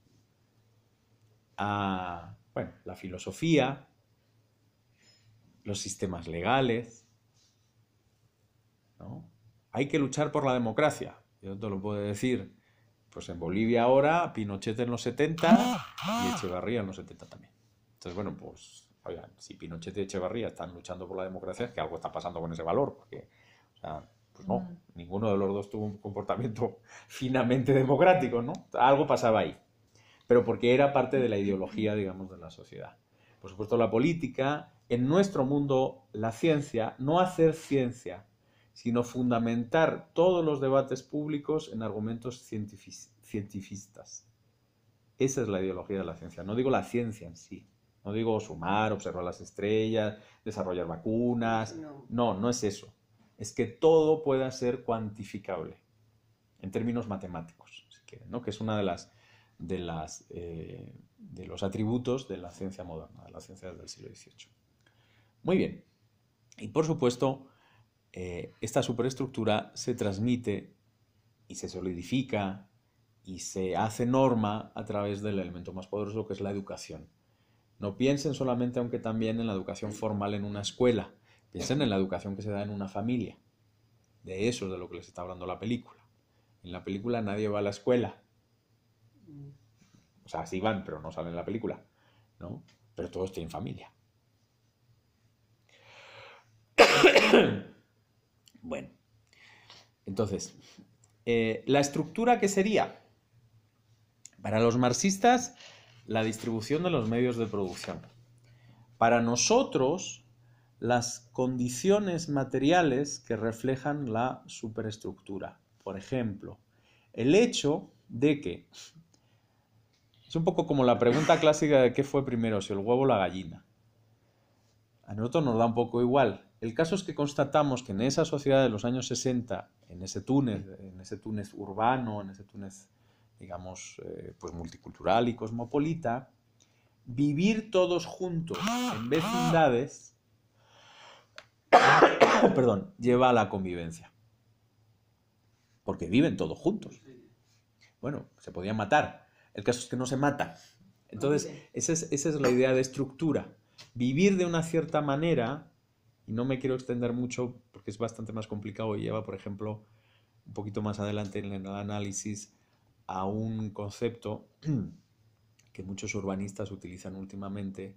bueno, la filosofía, los sistemas legales, ¿no? Hay que luchar por la democracia. Yo te lo puedo decir, pues en Bolivia ahora, Pinochet en los 70 y Echevarría en los 70 también. Entonces, bueno, pues, oigan, si Pinochet y Echevarría están luchando por la democracia, es que algo está pasando con ese valor, porque, o sea, pues no, ninguno de los dos tuvo un comportamiento finamente democrático, ¿no? Algo pasaba ahí, pero porque era parte de la ideología, digamos, de la sociedad. Por supuesto, la política, en nuestro mundo, la ciencia, no hacer ciencia, sino fundamentar todos los debates públicos en argumentos cientifistas. Esa es la ideología de la ciencia. No digo la ciencia en sí. No digo sumar, observar las estrellas, desarrollar vacunas. No es eso. Es que todo pueda ser cuantificable en términos matemáticos, si quieren, ¿no? Que es una de los atributos de la ciencia moderna, de la ciencia del siglo XVIII. Muy bien. Y por supuesto, esta superestructura se transmite y se solidifica y se hace norma a través del elemento más poderoso, que es la educación. No piensen solamente, aunque también, en la educación formal en una escuela. Piensen en la educación que se da en una familia. De eso es de lo que les está hablando la película. En la película nadie va a la escuela. O sea, sí van, pero no salen en la película, ¿no? Pero todos tienen familia. Bueno, entonces, la estructura que sería, para los marxistas, la distribución de los medios de producción. Para nosotros, las condiciones materiales que reflejan la superestructura. Por ejemplo, el hecho de que, es un poco como la pregunta clásica de qué fue primero, si el huevo o la gallina. A nosotros nos da un poco igual. El caso es que constatamos que en esa sociedad de los años 60, en ese Túnez urbano, en ese Túnez, digamos, pues multicultural y cosmopolita, vivir todos juntos en vecindades, lleva a la convivencia. Porque viven todos juntos. bueno, se podían matar. El caso es que no se mata. Entonces, esa es la idea de estructura. Vivir de una cierta manera, y no me quiero extender mucho porque es bastante más complicado y lleva, por ejemplo, un poquito más adelante en el análisis a un concepto que muchos urbanistas utilizan últimamente,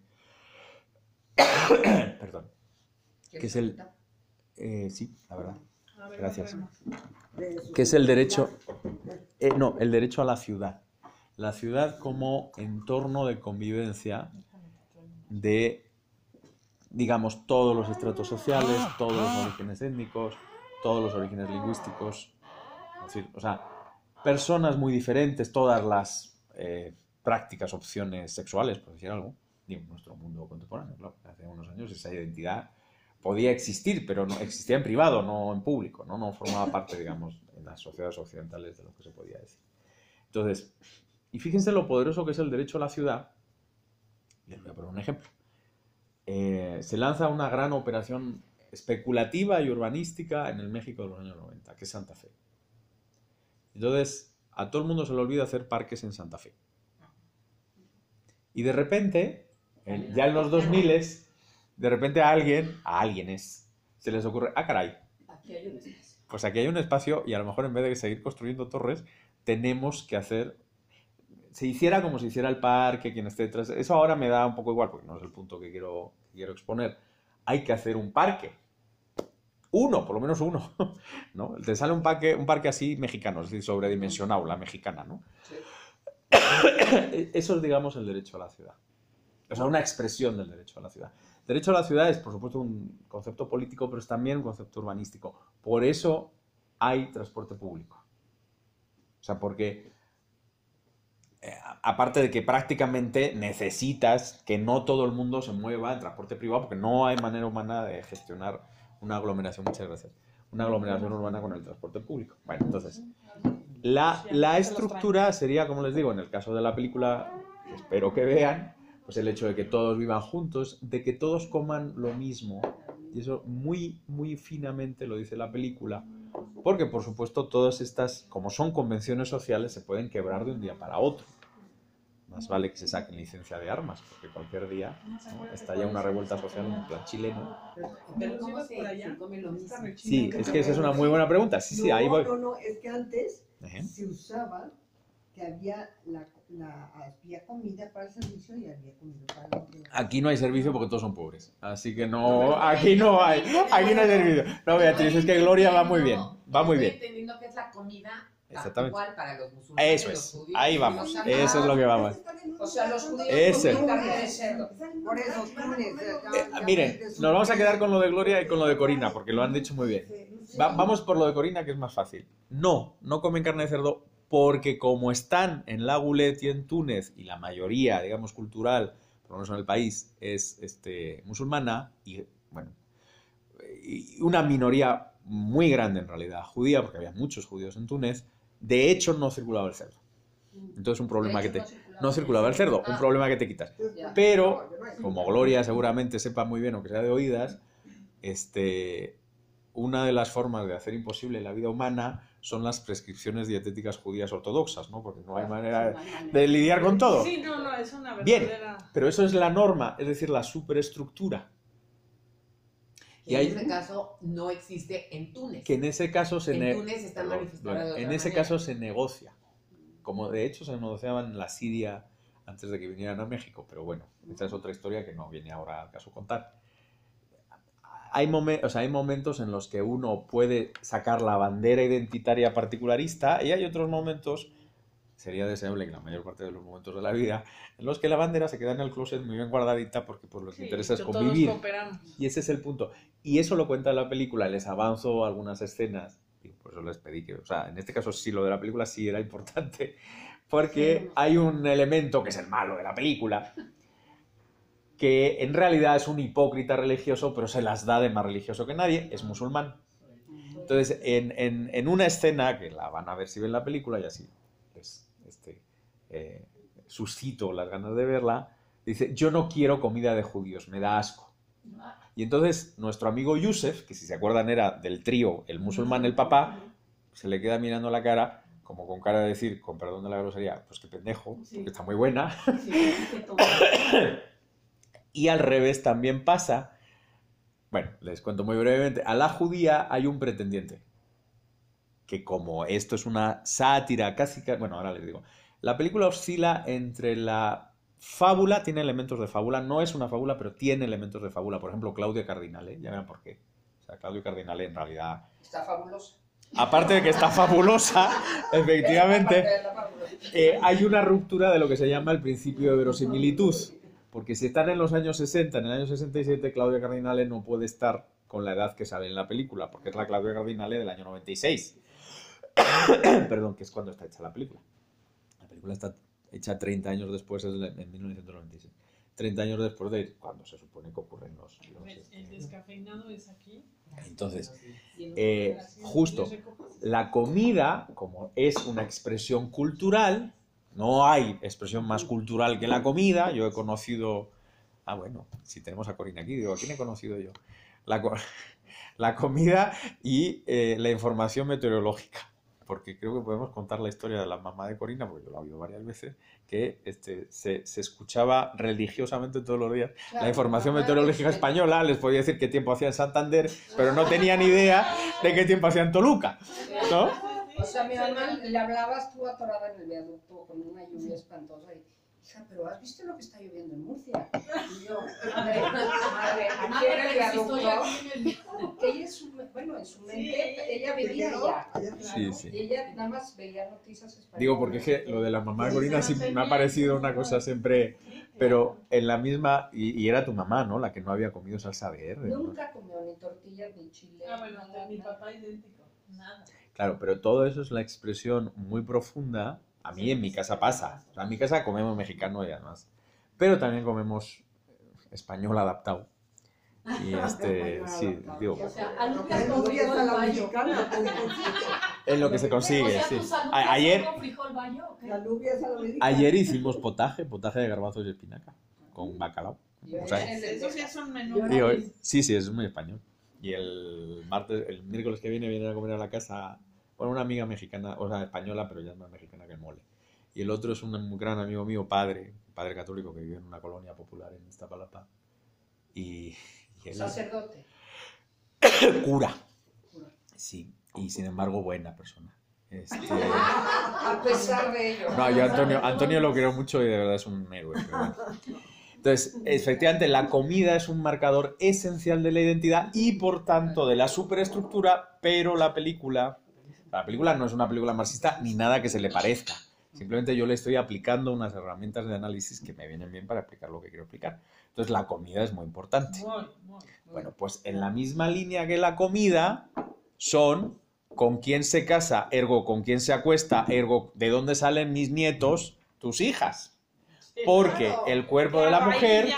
perdón, que es el... sí, la verdad, A ver, gracias. De Que es el derecho, no, el derecho a la ciudad. La ciudad como entorno de convivencia de, digamos, todos los estratos sociales, todos los orígenes étnicos, todos los orígenes lingüísticos, es decir, o sea, personas muy diferentes, todas las prácticas, opciones sexuales, por decir algo, digo, en nuestro mundo contemporáneo, claro, hace unos años esa identidad podía existir, pero no existía en privado, no en público, no formaba parte, digamos, en las sociedades occidentales de lo que se podía decir. Entonces, y fíjense lo poderoso que es el derecho a la ciudad. Les voy a poner un ejemplo. Se lanza una gran operación especulativa y urbanística en el México de los años 90, que es Santa Fe. Entonces, a todo el mundo se le olvida hacer parques en Santa Fe. Y de repente, ya en los 2000, de repente a alguienes, se les ocurre, caray, Aquí hay un espacio. pues aquí hay un espacio y a lo mejor en vez de seguir construyendo torres, tenemos que hacer, se hiciera como se hiciera el parque, quien esté detrás, eso ahora me da un poco igual, porque no es el punto que quiero exponer. Hay que hacer un parque. Uno, por lo menos uno, ¿no? Te sale un parque así mexicano, es decir, sobredimensionado, la mexicana, ¿no? Sí. Eso es, digamos, el derecho a la ciudad. O sea, una expresión del derecho a la ciudad. Derecho a la ciudad es, por supuesto, un concepto político, pero es también un concepto urbanístico. Por eso hay transporte público. O sea, porque aparte de que prácticamente necesitas que no todo el mundo se mueva en transporte privado, porque no hay manera humana de gestionar una aglomeración, muchas gracias, una aglomeración urbana con el transporte público. Bueno, entonces, la estructura sería, como les digo, en el caso de la película, que espero que vean, pues el hecho de que todos vivan juntos, de que todos coman lo mismo, y eso muy, muy finamente lo dice la película, porque por supuesto todas estas, como son convenciones sociales, se pueden quebrar de un día para otro. Más vale que se saquen licencia de armas, porque cualquier día, ¿no?, estalla una revuelta social en plan chileno. Pero ¿cómo se come lo mismo? Sí, es que esa es una muy buena pregunta. Sí, sí, ahí voy. No, es que antes Ajá. se usaba que había había comida para el servicio y había comida para los demás. Aquí no hay servicio porque todos son pobres. Así que no, aquí no hay servicio. No, Beatriz, es que Gloria va muy bien. Va muy bien. Estoy entendiendo que es la comida Exactamente. igual para los musulmanes. Eso los es. judíos, Ahí los vamos. sagrados. Eso es lo que vamos. O sea, los judíos Ese. comen carne de cerdo. Por eso, Miren, nos vamos a quedar con lo de Gloria y con lo de Corina, porque lo han dicho muy bien. Vamos por lo de Corina, que es más fácil. No comen carne de cerdo porque como están en la Gulet y en Túnez, y la mayoría, digamos, cultural, por lo menos en el país, es musulmana, y bueno, y una minoría muy grande en realidad judía, porque había muchos judíos en Túnez, de hecho no circulaba el cerdo. Entonces un problema que no circulaba el cerdo, un problema que te quitas. Pero, como Gloria seguramente sepa muy bien o que sea de oídas, una de las formas de hacer imposible la vida humana son las prescripciones dietéticas judías ortodoxas, ¿no? Porque no hay manera de lidiar con todo. Sí, no, es una Bien, verdadera... pero eso es la norma, es decir, la superestructura. Y en ese caso no existe en Túnez. Que en ese caso se En Túnez está manifestada de otra en ese manera. caso se negocia. Como de hecho se negociaban en la Siria antes de que vinieran a México, pero bueno, esa es otra historia que no viene ahora al caso contar. Hay momentos en los que uno puede sacar la bandera identitaria particularista y hay otros momentos, sería deseable que la mayor parte de los momentos de la vida, en los que la bandera se queda en el closet muy bien guardadita porque por lo que interesa es convivir. Y ese es el punto. Y eso lo cuenta la película, les avanzo algunas escenas, y por eso les pedí que, o sea, en este caso sí, lo de la película sí era importante, porque hay un elemento que es el malo de la película, que en realidad es un hipócrita religioso, pero se las da de más religioso que nadie, es musulmán. Entonces, en una escena, que la van a ver si ven la película, y así pues, suscito las ganas de verla, dice, yo no quiero comida de judíos, me da asco. Y entonces nuestro amigo Yusef, que si se acuerdan era del trío, el musulmán, el papá, se le queda mirando la cara como con cara de decir, con perdón de la grosería, pues qué pendejo, Sí. porque está muy buena. Sí, qué tonto. Y al revés también pasa, bueno, les cuento muy brevemente, a la judía hay un pretendiente, que como esto es una sátira casi, bueno, ahora les digo, la película oscila entre la fábula, tiene elementos de fábula, no es una fábula, pero tiene elementos de fábula, por ejemplo, Claudio Cardinale, ya verán por qué. O sea, Claudio Cardinale en realidad, Está fabuloso. aparte de que está fabulosa, efectivamente, Está fabuloso. hay una ruptura de lo que se llama el principio de verosimilitud. Porque si están en los años 60, en el año 67, Claudia Cardinale no puede estar con la edad que sale en la película, porque es la Claudia Cardinale del año 96. Perdón, que es cuando está hecha la película. La película está hecha 30 años después, en 1996. 30 años después de cuando se supone que ocurren los El descafeinado es aquí. Entonces, Sí, justo, la comida, como es una expresión cultural, no hay expresión más cultural que la comida. Yo he conocido... Ah, bueno, si tenemos a Corina aquí, digo, ¿a quién he conocido yo? La comida y la información meteorológica. Porque creo que podemos contar la historia de la mamá de Corina, porque yo la he oído varias veces, que se escuchaba religiosamente todos los días Claro, la información mamá, meteorológica española, les podía decir qué tiempo hacía en Santander, pero no tenían idea de qué tiempo hacía en Toluca, ¿no? O sea, a mi mamá le hablabas tú atorada en el viaducto con una lluvia espantosa y, hija, pero ¿has visto lo que está lloviendo en Murcia? Y yo, madre, aquí en el viaducto, que ella bueno, en su mente, ella vivía allá. Sí, sí. Y ella nada más veía noticias españolas. Digo, porque es que lo de la mamá de Corina sí me ha parecido una cosa siempre, pero en la misma, y era tu mamá, ¿no? La que no había comido salsa verde, ¿no? Nunca comió ni tortillas ni chile. Ah, bueno, nada, mi nada. papá idéntico. Nada. Claro, pero todo eso es la expresión muy profunda. A mí en mi casa pasa. O sea, en mi casa comemos mexicano y además. Pero también comemos español adaptado. Y sí, digo, O sea, Alubias alubias con frijol a la bayo. mexicana, pues, es lo que se O consigue, sea, sí. tus alubias Ayer, son con frijol bayo, ¿o qué? la alubias a la mexicana. ayer hicimos potaje de garbanzos y espinaca, con bacalao. Yo O sea, en el Eso sí es un menú. digo, sí, es muy español. Y el miércoles que viene a comer a la casa, bueno, una amiga mexicana, o sea, española, pero ya es más mexicana que el mole. Y el otro es un gran amigo mío, padre católico, que vive en una colonia popular en Iztapalapa. Y él sacerdote. cura. Sí, y sin embargo, buena persona. A pesar de ello. No, yo Antonio lo quiero mucho y de verdad es un héroe. Pero bueno. Entonces, efectivamente, la comida es un marcador esencial de la identidad y, por tanto, de la superestructura, pero la película no es una película marxista ni nada que se le parezca. Simplemente yo le estoy aplicando unas herramientas de análisis que me vienen bien para explicar lo que quiero explicar. Entonces, la comida es muy importante. Muy. Bueno, pues en la misma línea que la comida son con quién se casa, ergo con quién se acuesta, ergo de dónde salen mis nietos, tus hijas. Porque el cuerpo de la mujer,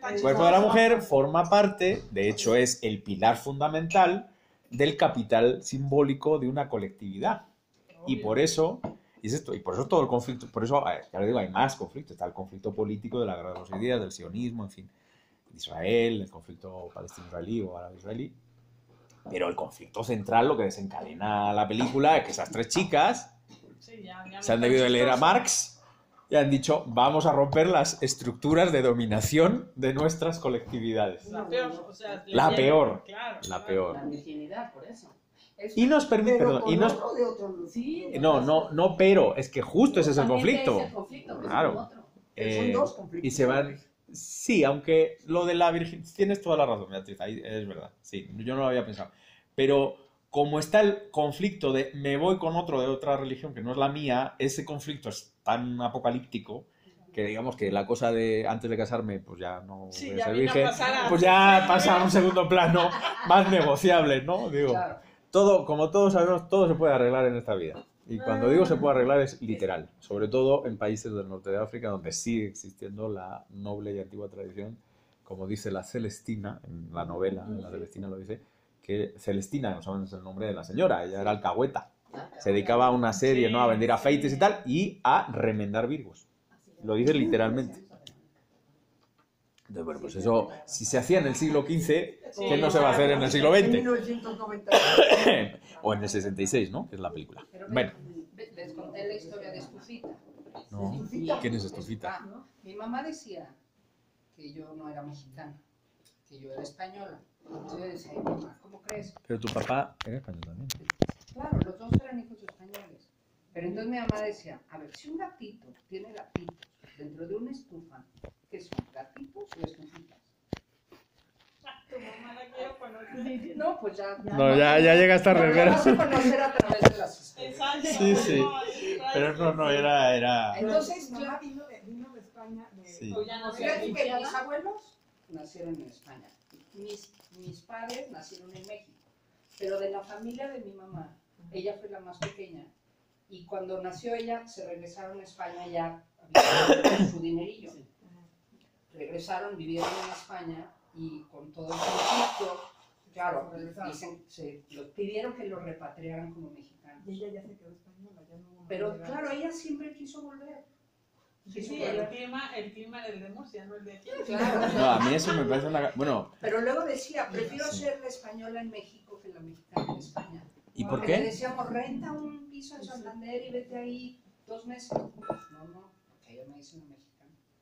forma parte, de hecho es el pilar fundamental del capital simbólico de una colectividad. Y por eso, y por eso todo el conflicto, por eso, ya le digo, hay más conflictos. Está el conflicto político de la guerra de los ideas, del sionismo, en fin, Israel, el conflicto palestino-israelí o árabe-israelí. Pero el conflicto central, lo que desencadena la película, es que esas tres chicas se han debido de leer a Marx y han dicho, vamos a romper las estructuras de dominación de nuestras colectividades. La peor, o sea, La peor. Claro, La peor. La virginidad, por eso. Y nos permite, Pero perdón, con y nos, otro de otro. Sí. no, pero es que justo ese es el Justamente conflicto. es el conflicto, que es Claro. con otro. Son dos conflictos. Y se van, sí, aunque lo de la virgen, tienes toda la razón, Beatriz, ahí es verdad, sí, yo no lo había pensado, pero como está el conflicto de me voy con otro de otra religión que no es la mía, ese conflicto es tan apocalíptico que digamos que la cosa de antes de casarme, pues ya no voy a ya ser vino a virgen, pasar a- pues ya pasa a un segundo plano más negociable, ¿no? Digo, Claro. todo, como todos sabemos, todo se puede arreglar en esta vida. Y cuando digo se puede arreglar es literal, sobre todo en países del norte de África donde sigue existiendo la noble y antigua tradición, como dice la Celestina, en la novela, la Celestina lo dice, que Celestina, no sabemos el nombre de la señora, ella era alcahueta, se dedicaba a una serie, ¿no? A vender afeites y tal, y a remendar virgos. Lo dice literalmente. Entonces, bueno, pues eso, si se hacía en el siglo XV, ¿qué no se va a hacer en el siglo En XX? 1990. O en el 66, ¿no? Que es la película. Pero Bueno, les conté la historia de Estufita. No. Estufita. ¿Quién es Estufita? Ah, mi mamá decía que yo no era mexicana, que yo era española. Entonces yo decía, ay, mamá, ¿cómo crees? Pero tu papá era español también. Claro, los dos eran hijos españoles. Pero entonces mi mamá decía, a ver, si un gatito tiene gatitos dentro de una estufa, ¿qué son? ¿Gatitos o estufitas? Tu mamá la quiero conocer. No, pues ya. No, ya llegaste a Pero la revés. vas a conocer a través de las historias. Exacto. Sí, sí. No, Pero no, era... Entonces, Mi mamá claro, vino de España. Sí. O ya no sé. fíjate que mis abuelos nacieron en España. Mis padres nacieron en México. Pero de la familia de mi mamá, ella fue la más pequeña. Y cuando nació ella, se regresaron a España ya con su dinerillo. Regresaron, vivieron en España y con todo el conflicto, claro, los pidieron que los repatriaran como mexicanos. Y ella ya se quedó española, ya no hubo Pero manera. claro, ella siempre quiso volver. Sí, el clima era el de Murcia, no el de aquí. Claro. No, a mí eso me parece una... Bueno, Pero luego decía, prefiero Sí. ser la española en México que la mexicana en España. ¿y por Porque le qué? decíamos, renta un piso en Santander y vete ahí 2 meses. No, porque ella me dice una mexicana.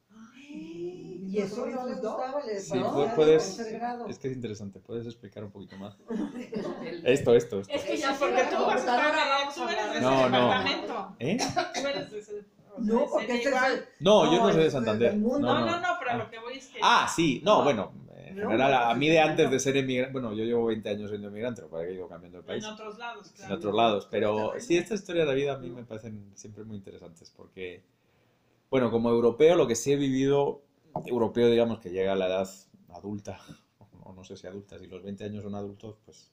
Y eso no le gustaba, le Sí, parecía de puedes... tercer grado. Es que es interesante, ¿puedes explicar un poquito más? El- Esto. Es que ya, porque tú vas a estar, tú eres de ese No, no. departamento. ¿Eh? Tú eres de ese. O sea, No, porque sería este es igual. el... No, yo no soy de es Santander. del mundo. No, pero lo que voy es que. Ah, sí, no, bueno, en No, general, a mí de no. antes de ser inmigrante, bueno, yo llevo 20 años siendo inmigrante, lo que pasa es que he ido cambiando de país, En otros lados, en claro. otros lados, pero sí, estas historias de la vida a mí me parecen siempre muy interesantes, porque, bueno, como europeo, lo que sí he vivido, europeo, digamos, que llega a la edad adulta, o no sé si adulta, si los 20 años son adultos, pues,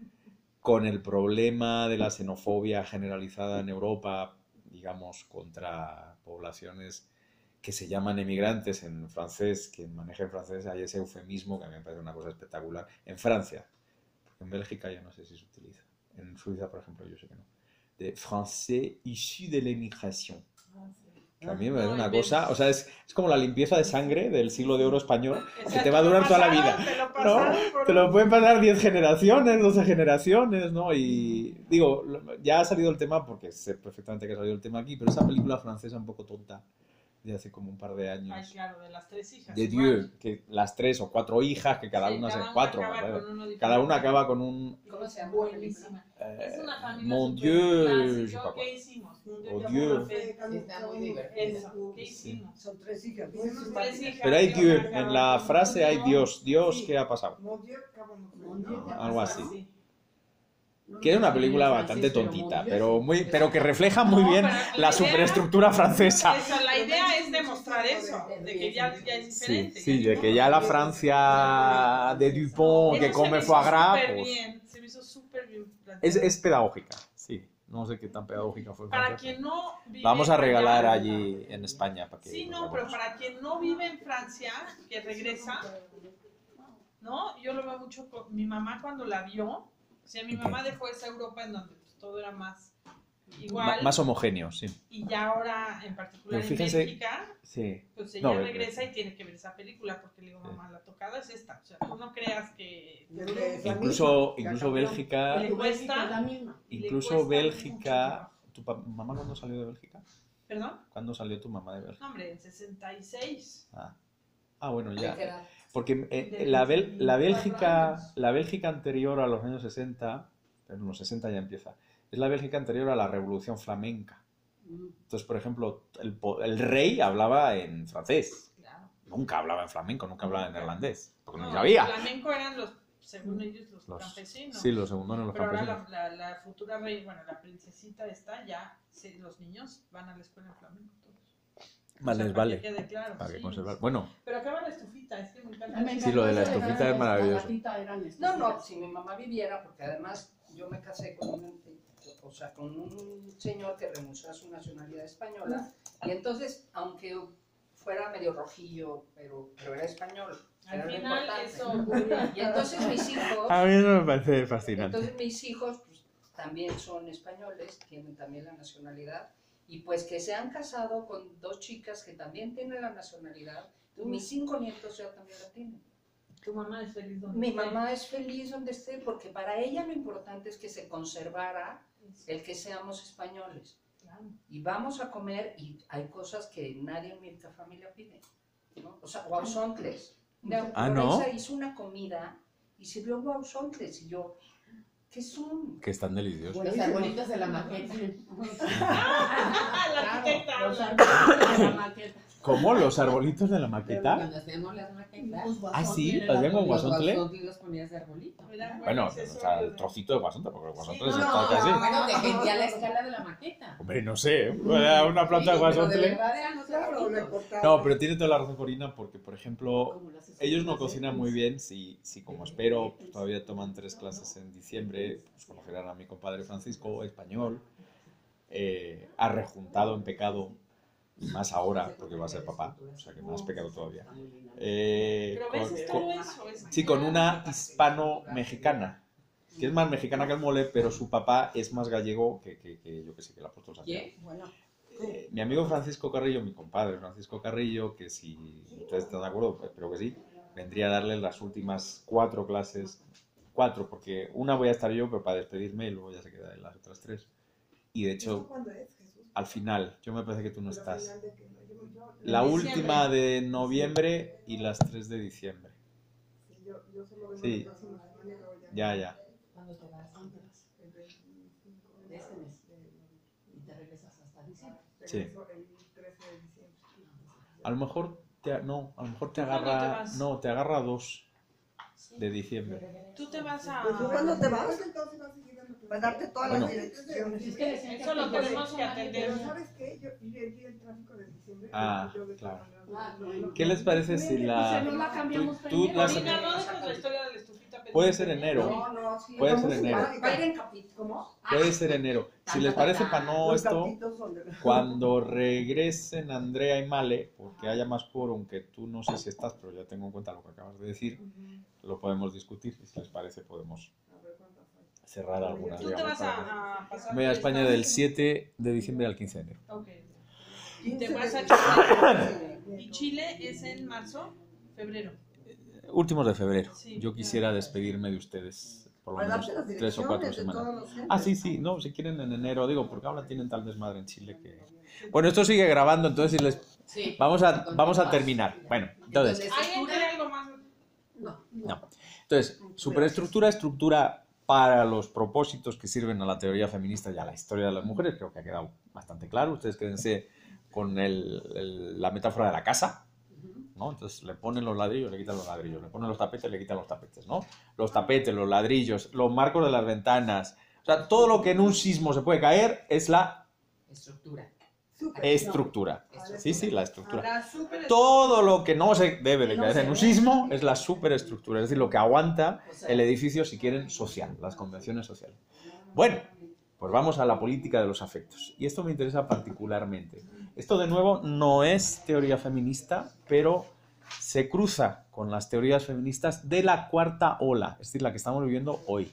con el problema de la xenofobia generalizada en Europa, digamos, contra poblaciones que se llaman emigrantes en francés, quien maneja en francés hay ese eufemismo que a mí me parece una cosa espectacular. En Francia, porque en Bélgica yo no sé si se utiliza. En Suiza, por ejemplo, yo sé que no. De français issus de l'émigration. Que a mí me parece una cosa, o sea, es como la limpieza de sangre del siglo de oro español, que te va a durar toda la vida. ¿No? Te lo pueden pasar 10 generaciones, 12 generaciones, ¿no? Y digo, ya ha salido el tema, porque sé perfectamente que ha salido el tema aquí, pero esa película francesa un poco tonta, de hace como un par de años, Ay, claro, de las 3 hijas. de igual. Dieu, que las 3 o 4 hijas, que cada Sí, una cada se 4, acaba ¿verdad? con uno diferente. Cada una acaba con un... ¿Cómo se llama la película? Buenísima. Es una familia Mon súper Dieu, clásica. je sais pas quoi. ¿Qué hicimos? Oh, Yo Dieu. como fe. Está muy divertido. Eso, ¿qué hicimos? Son 3 hijas. muy Hicimos 3 simpáticas. hijas. Pero hay y una Dieu, acaba en la con frase hay un Dios. Dios, Sí. ¿qué ha pasado? Mon Dieu, cabrón, Mon Dieu, no. Algo así. Sí. Que es una película bastante tontita, pero que refleja muy No, bien pero la idea- superestructura francesa. Eso, la idea es demostrar eso, de que ya es Sí, diferente. sí, de que ya la Francia de Dupont Eso que se come me hizo foie gras, súper pues bien, se me hizo súper bien planteado. es pedagógica, sí. No sé qué tan pedagógica fue. en Para Francia, quien no vive Vamos a allá- regalar allí en España para que Sí, lo no, pero veamos. para quien no vive en Francia, que regresa, ¿no? Yo lo veo mucho con mi mamá cuando la vio. O sea, mi Ok. mamá dejó esa Europa en donde pues, todo era más igual. Más homogéneo, sí. Y ya ahora, en particular Pero fíjense- en Bélgica, Sí. pues ella No, regresa y tiene que ver esa película porque le digo, mamá, la tocada es esta. O sea, tú no creas que Es la Incluso misma. Bélgica, le cuesta. la misma. le incluso cuesta Bélgica. ¿Tu mamá cuándo salió de Bélgica? ¿Perdón? ¿Cuándo salió tu mamá de Bélgica? No, hombre, en 66. Bueno, ¿De ya. qué edad? Porque De la 24 Bélgica, años. la Bélgica anterior a los años 60, pero en los 60 ya empieza, es la Bélgica anterior a la Revolución Flamenca. Entonces, por ejemplo, el rey hablaba en francés, Claro. nunca hablaba en flamenco, nunca hablaba en neerlandés, porque no No, sabía. El flamenco eran los, según ellos, los campesinos. Sí, los segundones, los Pero ahora campesinos. la futura rey, bueno, la princesita está ya, los niños van a la escuela en flamenco todos. Más O sea, les para vale, que quede claro, para que sí. conservar. Bueno, Pero acaba la estufita, es que me encanta. Me Sí, lo de la encantó eso estufita es maravilloso. la gatita eran No, estufitas. si mi mamá viviera, porque además yo me casé con un señor que renunció a su nacionalidad española, y entonces, aunque fuera medio rojillo, pero era español, Al era lo final importante. eso ocurre. Y entonces mis hijos, a mí eso me parece fascinante. entonces mis hijos pues, también son españoles, tienen también la nacionalidad, y pues que se han casado con 2 chicas que también tienen la nacionalidad, entonces mis 5 nietos ya también la tienen. Tu mamá es feliz donde Mi esté. mamá es feliz donde esté porque para ella lo importante es que se conservara el que seamos españoles. Claro. Y vamos a comer y hay cosas que nadie en mi familia pide, ¿no? O sea, guauzontles. ¿no? Hizo una comida y sirvió guauzontles y yo, ¿qué son? Que están deliciosos. Los arbolitos de la maqueta. La arquitecta. Los árboles de la maqueta. ¿Cómo? ¿Los arbolitos de la maqueta? Cuando hacemos las maquetas, Ah, sí, las ven con los guasontle. guasontle los ponías de arbolito. Bueno, o sea, el trocito de guasontle, porque el guasontle Sí, se no, está casi. Bueno, dependía la escala de la maqueta. Hombre, no sé, una planta de Sí, pero de guasontle. verdad eran los Claro, lo arbolitos. importante. No, pero tiene toda la razón, Corina, porque, por ejemplo, Como las ellos no escuelas, cocinan muy bien. Si como espero, pues, todavía toman 3 clases en diciembre, pues conocerán a mi compadre Francisco, español, ha rejuntado en pecado, y más ahora, porque va a ser papá, o sea que más pecado todavía. Pero ves, es todo Con- eso. sí, con una hispano-mexicana, que es más mexicana que el mole, pero su papá es más gallego que yo que sé, que el apóstol Santiago. ¿Quién? Bueno, Mi amigo Francisco Carrillo, mi compadre Francisco Carrillo, que si ustedes están de acuerdo, espero que sí, vendría a darle las últimas 4 clases, 4, porque una voy a estar yo, pero para despedirme y luego ya se queda en las otras 3. Y de ¿Eso hecho, cuándo es, Jesús? al final, yo me parece que tú no Pero estás. al final de que no, La de última de noviembre y las 3 de diciembre. sí, yo solo vengo Sí. la próxima semana y luego Ya. ¿Cuándo te vas? ¿Cuándo te vas? el 25 De este mes. de noviembre. Y te regresas hasta diciembre. Sí. Regreso el 13 de diciembre. A lo mejor te ¿Cuándo te agarra, vas? no, te agarra 2 de diciembre. Tú te vas a... Pues, ¿tú cuándo te vas? Pues entonces vas a seguir dando para darte todas Bueno. las direcciones. Es que decían Eso lo que tenemos que atender. Pero ¿sabes qué? Yo vi el tráfico de diciembre. Ah, y yo de todas claro. maneras no- ¿Qué les parece si la... no la cambiamos tú la Corina, semana- no dejes la historia de la estufita Puede pendiente. ser enero. No, no, sí. Puede vamos ser a enero. parar. Va a ir en capítulo. ¿Cómo? Puede ser enero. Si les parece para no Los esto, tapitos son de- cuando regresen Andrea y Male, porque haya más quórum, que tú no sé si estás, pero ya tengo en cuenta lo que acabas de decir, lo podemos discutir. Y si les parece, podemos A ver cuántas hay. cerrar algunas. Tú te digamos, vas para- a pasar... Voy a por España esta- del 7 de diciembre al 15 de enero. Ok. 15 Te vas a de- Chile. Y Chile es en marzo, febrero. Últimos de febrero. Sí. Yo quisiera despedirme de ustedes por lo Para menos darte las 3 o 4 direcciones de semanas. todos los centros. Ah, sí, no, si quieren en enero, digo, porque ahora tienen tal desmadre en Chile que... Bueno, esto sigue grabando, entonces si les... Sí. Vamos a terminar. Bueno, entonces... ¿Alguien quiere algo más? No. Entonces, superestructura, estructura para los propósitos que sirven a la teoría feminista y a la historia de las mujeres, creo que ha quedado bastante claro. Ustedes quédense con la metáfora de la casa, ¿no? Entonces le ponen los ladrillos, le quitan los ladrillos, le ponen los tapetes, le quitan los tapetes, ¿no? Los tapetes, los ladrillos, los marcos de las ventanas, o sea, todo lo que en un sismo se puede caer es la Estructura. Súper. estructura. Sí, la estructura. La super... Todo lo que no se debe de caer en un sismo es la superestructura, es decir, lo que aguanta el edificio, si quieren, social, las convenciones sociales. Bueno, pues vamos a la política de los afectos. Y esto me interesa particularmente. Esto, de nuevo, no es teoría feminista, pero se cruza con las teorías feministas de la cuarta ola, es decir, la que estamos viviendo hoy.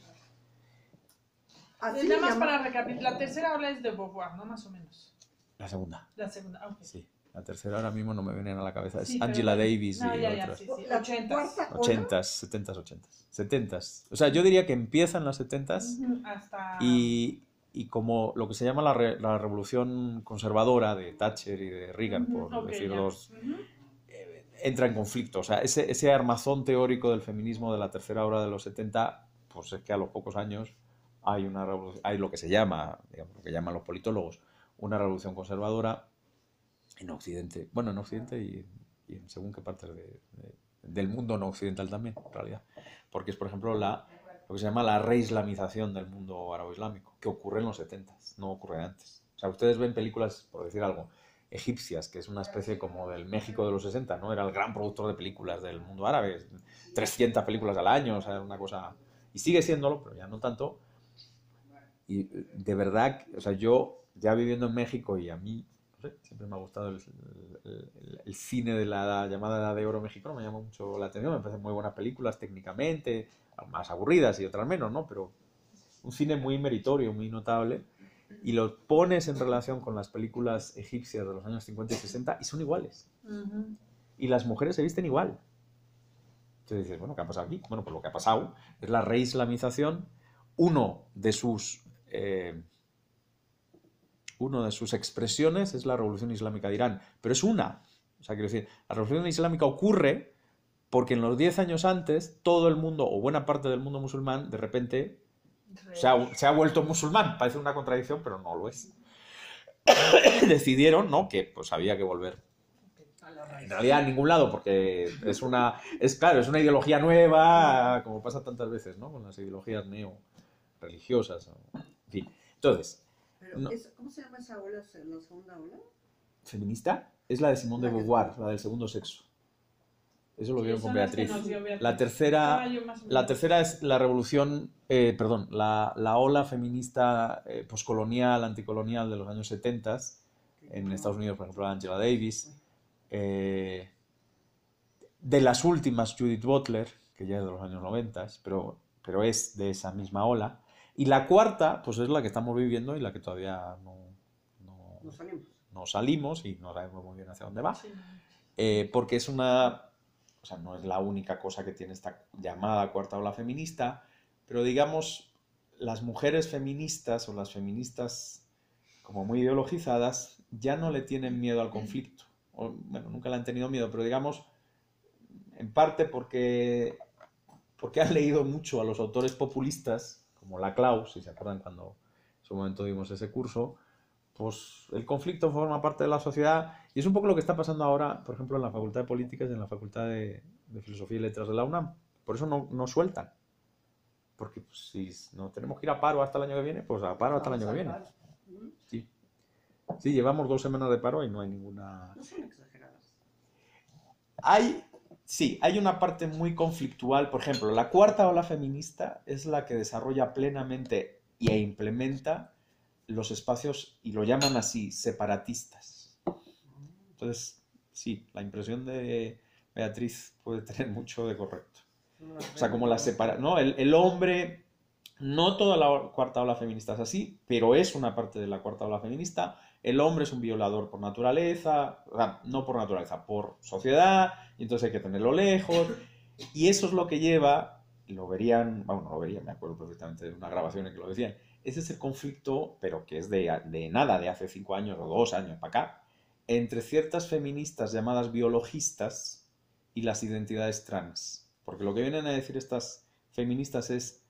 Así Nada más llama- para recapitular, la tercera ola es de Beauvoir, ¿no? Más o menos. La segunda, La segunda, ok. sí. La tercera ahora mismo no me vienen a la cabeza. Es Sí, pero- Angela Davis No, y ya, otras. sí, La 80s. cuarta ola, 80s, 70s, 80s. 70s. O sea, yo diría que empiezan las 70s Hasta... y como lo que se llama la revolución conservadora de Thatcher y de Reagan, por Ok, decir ya. dos, Ujú. entra en conflicto. O sea, ese armazón teórico del feminismo de la tercera hora de los 70, pues es que a los pocos años hay una revolución, hay lo que se llama, digamos, lo que llaman los politólogos, una revolución conservadora en Occidente. Bueno, en Occidente y en según qué partes del mundo no occidental también, en realidad. Porque es, por ejemplo, lo que se llama la reislamización del mundo árabe-islámico, que ocurre en los 70s, no ocurre antes. O sea, ustedes ven películas, por decir algo, egipcias, que es una especie como del México de los 60, ¿no? Era el gran productor de películas del mundo árabe, 300 películas al año, o sea, una cosa... Y sigue siéndolo, pero ya no tanto. Y de verdad, o sea, yo ya viviendo en México y a mí, no sé, siempre me ha gustado el cine de la llamada Edad de Oro mexicano, me llama mucho la atención, me parecen muy buenas películas técnicamente, más aburridas y otras menos, ¿no? Pero un cine muy meritorio, muy notable, y lo pones en relación con las películas egipcias de los años 50 y 60 y son iguales. Ujú. Y las mujeres se visten igual. Entonces dices, bueno, ¿qué ha pasado aquí? Bueno, pues lo que ha pasado es la reislamización. Uno de sus una de sus expresiones es la Revolución Islámica de Irán, pero es una. O sea, quiero decir, la Revolución Islámica ocurre porque en los 10 años antes todo el mundo, o buena parte del mundo musulmán, de repente se ha vuelto musulmán. Parece una contradicción, pero no lo es. Decidieron, ¿no?, que pues había que volver. En realidad a ningún lado, porque es una ideología nueva, como pasa tantas veces, ¿no?, con las ideologías neo-religiosas. En fin. Entonces, Pero no. ¿cómo se llama esa ola, la segunda ola? ¿Feminista? Es la de Simone de Beauvoir, la del segundo sexo. Eso lo vieron con Beatriz. La tercera es la revolución, la ola feminista poscolonial, anticolonial de los años 70 en Estados Unidos, por ejemplo, Angela Davis. De las últimas, Judith Butler, que ya es de los años 90, pero es de esa misma ola. Y la cuarta, pues es la que estamos viviendo y la que todavía no salimos y no sabemos muy bien hacia dónde va. Sí. Porque o sea, no es la única cosa que tiene esta llamada cuarta ola feminista, pero digamos, las mujeres feministas o las feministas como muy ideologizadas ya no le tienen miedo al conflicto. Bueno, nunca le han tenido miedo, pero digamos, en parte porque han leído mucho a los autores populistas, como Laclau, si se acuerdan cuando en su momento dimos ese curso, pues el conflicto forma parte de la sociedad y es un poco lo que está pasando ahora, por ejemplo, en la Facultad de Políticas y en la Facultad de Filosofía y Letras de la UNAM. Por eso no sueltan. Porque pues, si no tenemos que ir a paro hasta el año que viene, pues a paro hasta el año que viene. Sí, llevamos 2 semanas de paro y no hay ninguna... No son exageradas. Hay una parte muy conflictual. Por ejemplo, la cuarta ola feminista es la que desarrolla plenamente e implementa los espacios, y lo llaman así, separatistas. Entonces, sí, la impresión de Beatriz puede tener mucho de correcto. O sea, como ¿no? El hombre, no toda la cuarta ola feminista es así, pero es una parte de la cuarta ola feminista. El hombre es un violador por naturaleza, o sea, no por naturaleza, por sociedad, y entonces hay que tenerlo lejos. Y eso es lo que lleva, me acuerdo perfectamente de una grabación en que lo decían, ese es el conflicto, pero que es de hace 5 años o 2 años para acá, entre ciertas feministas llamadas biologistas y las identidades trans. Porque lo que vienen a decir estas feministas es,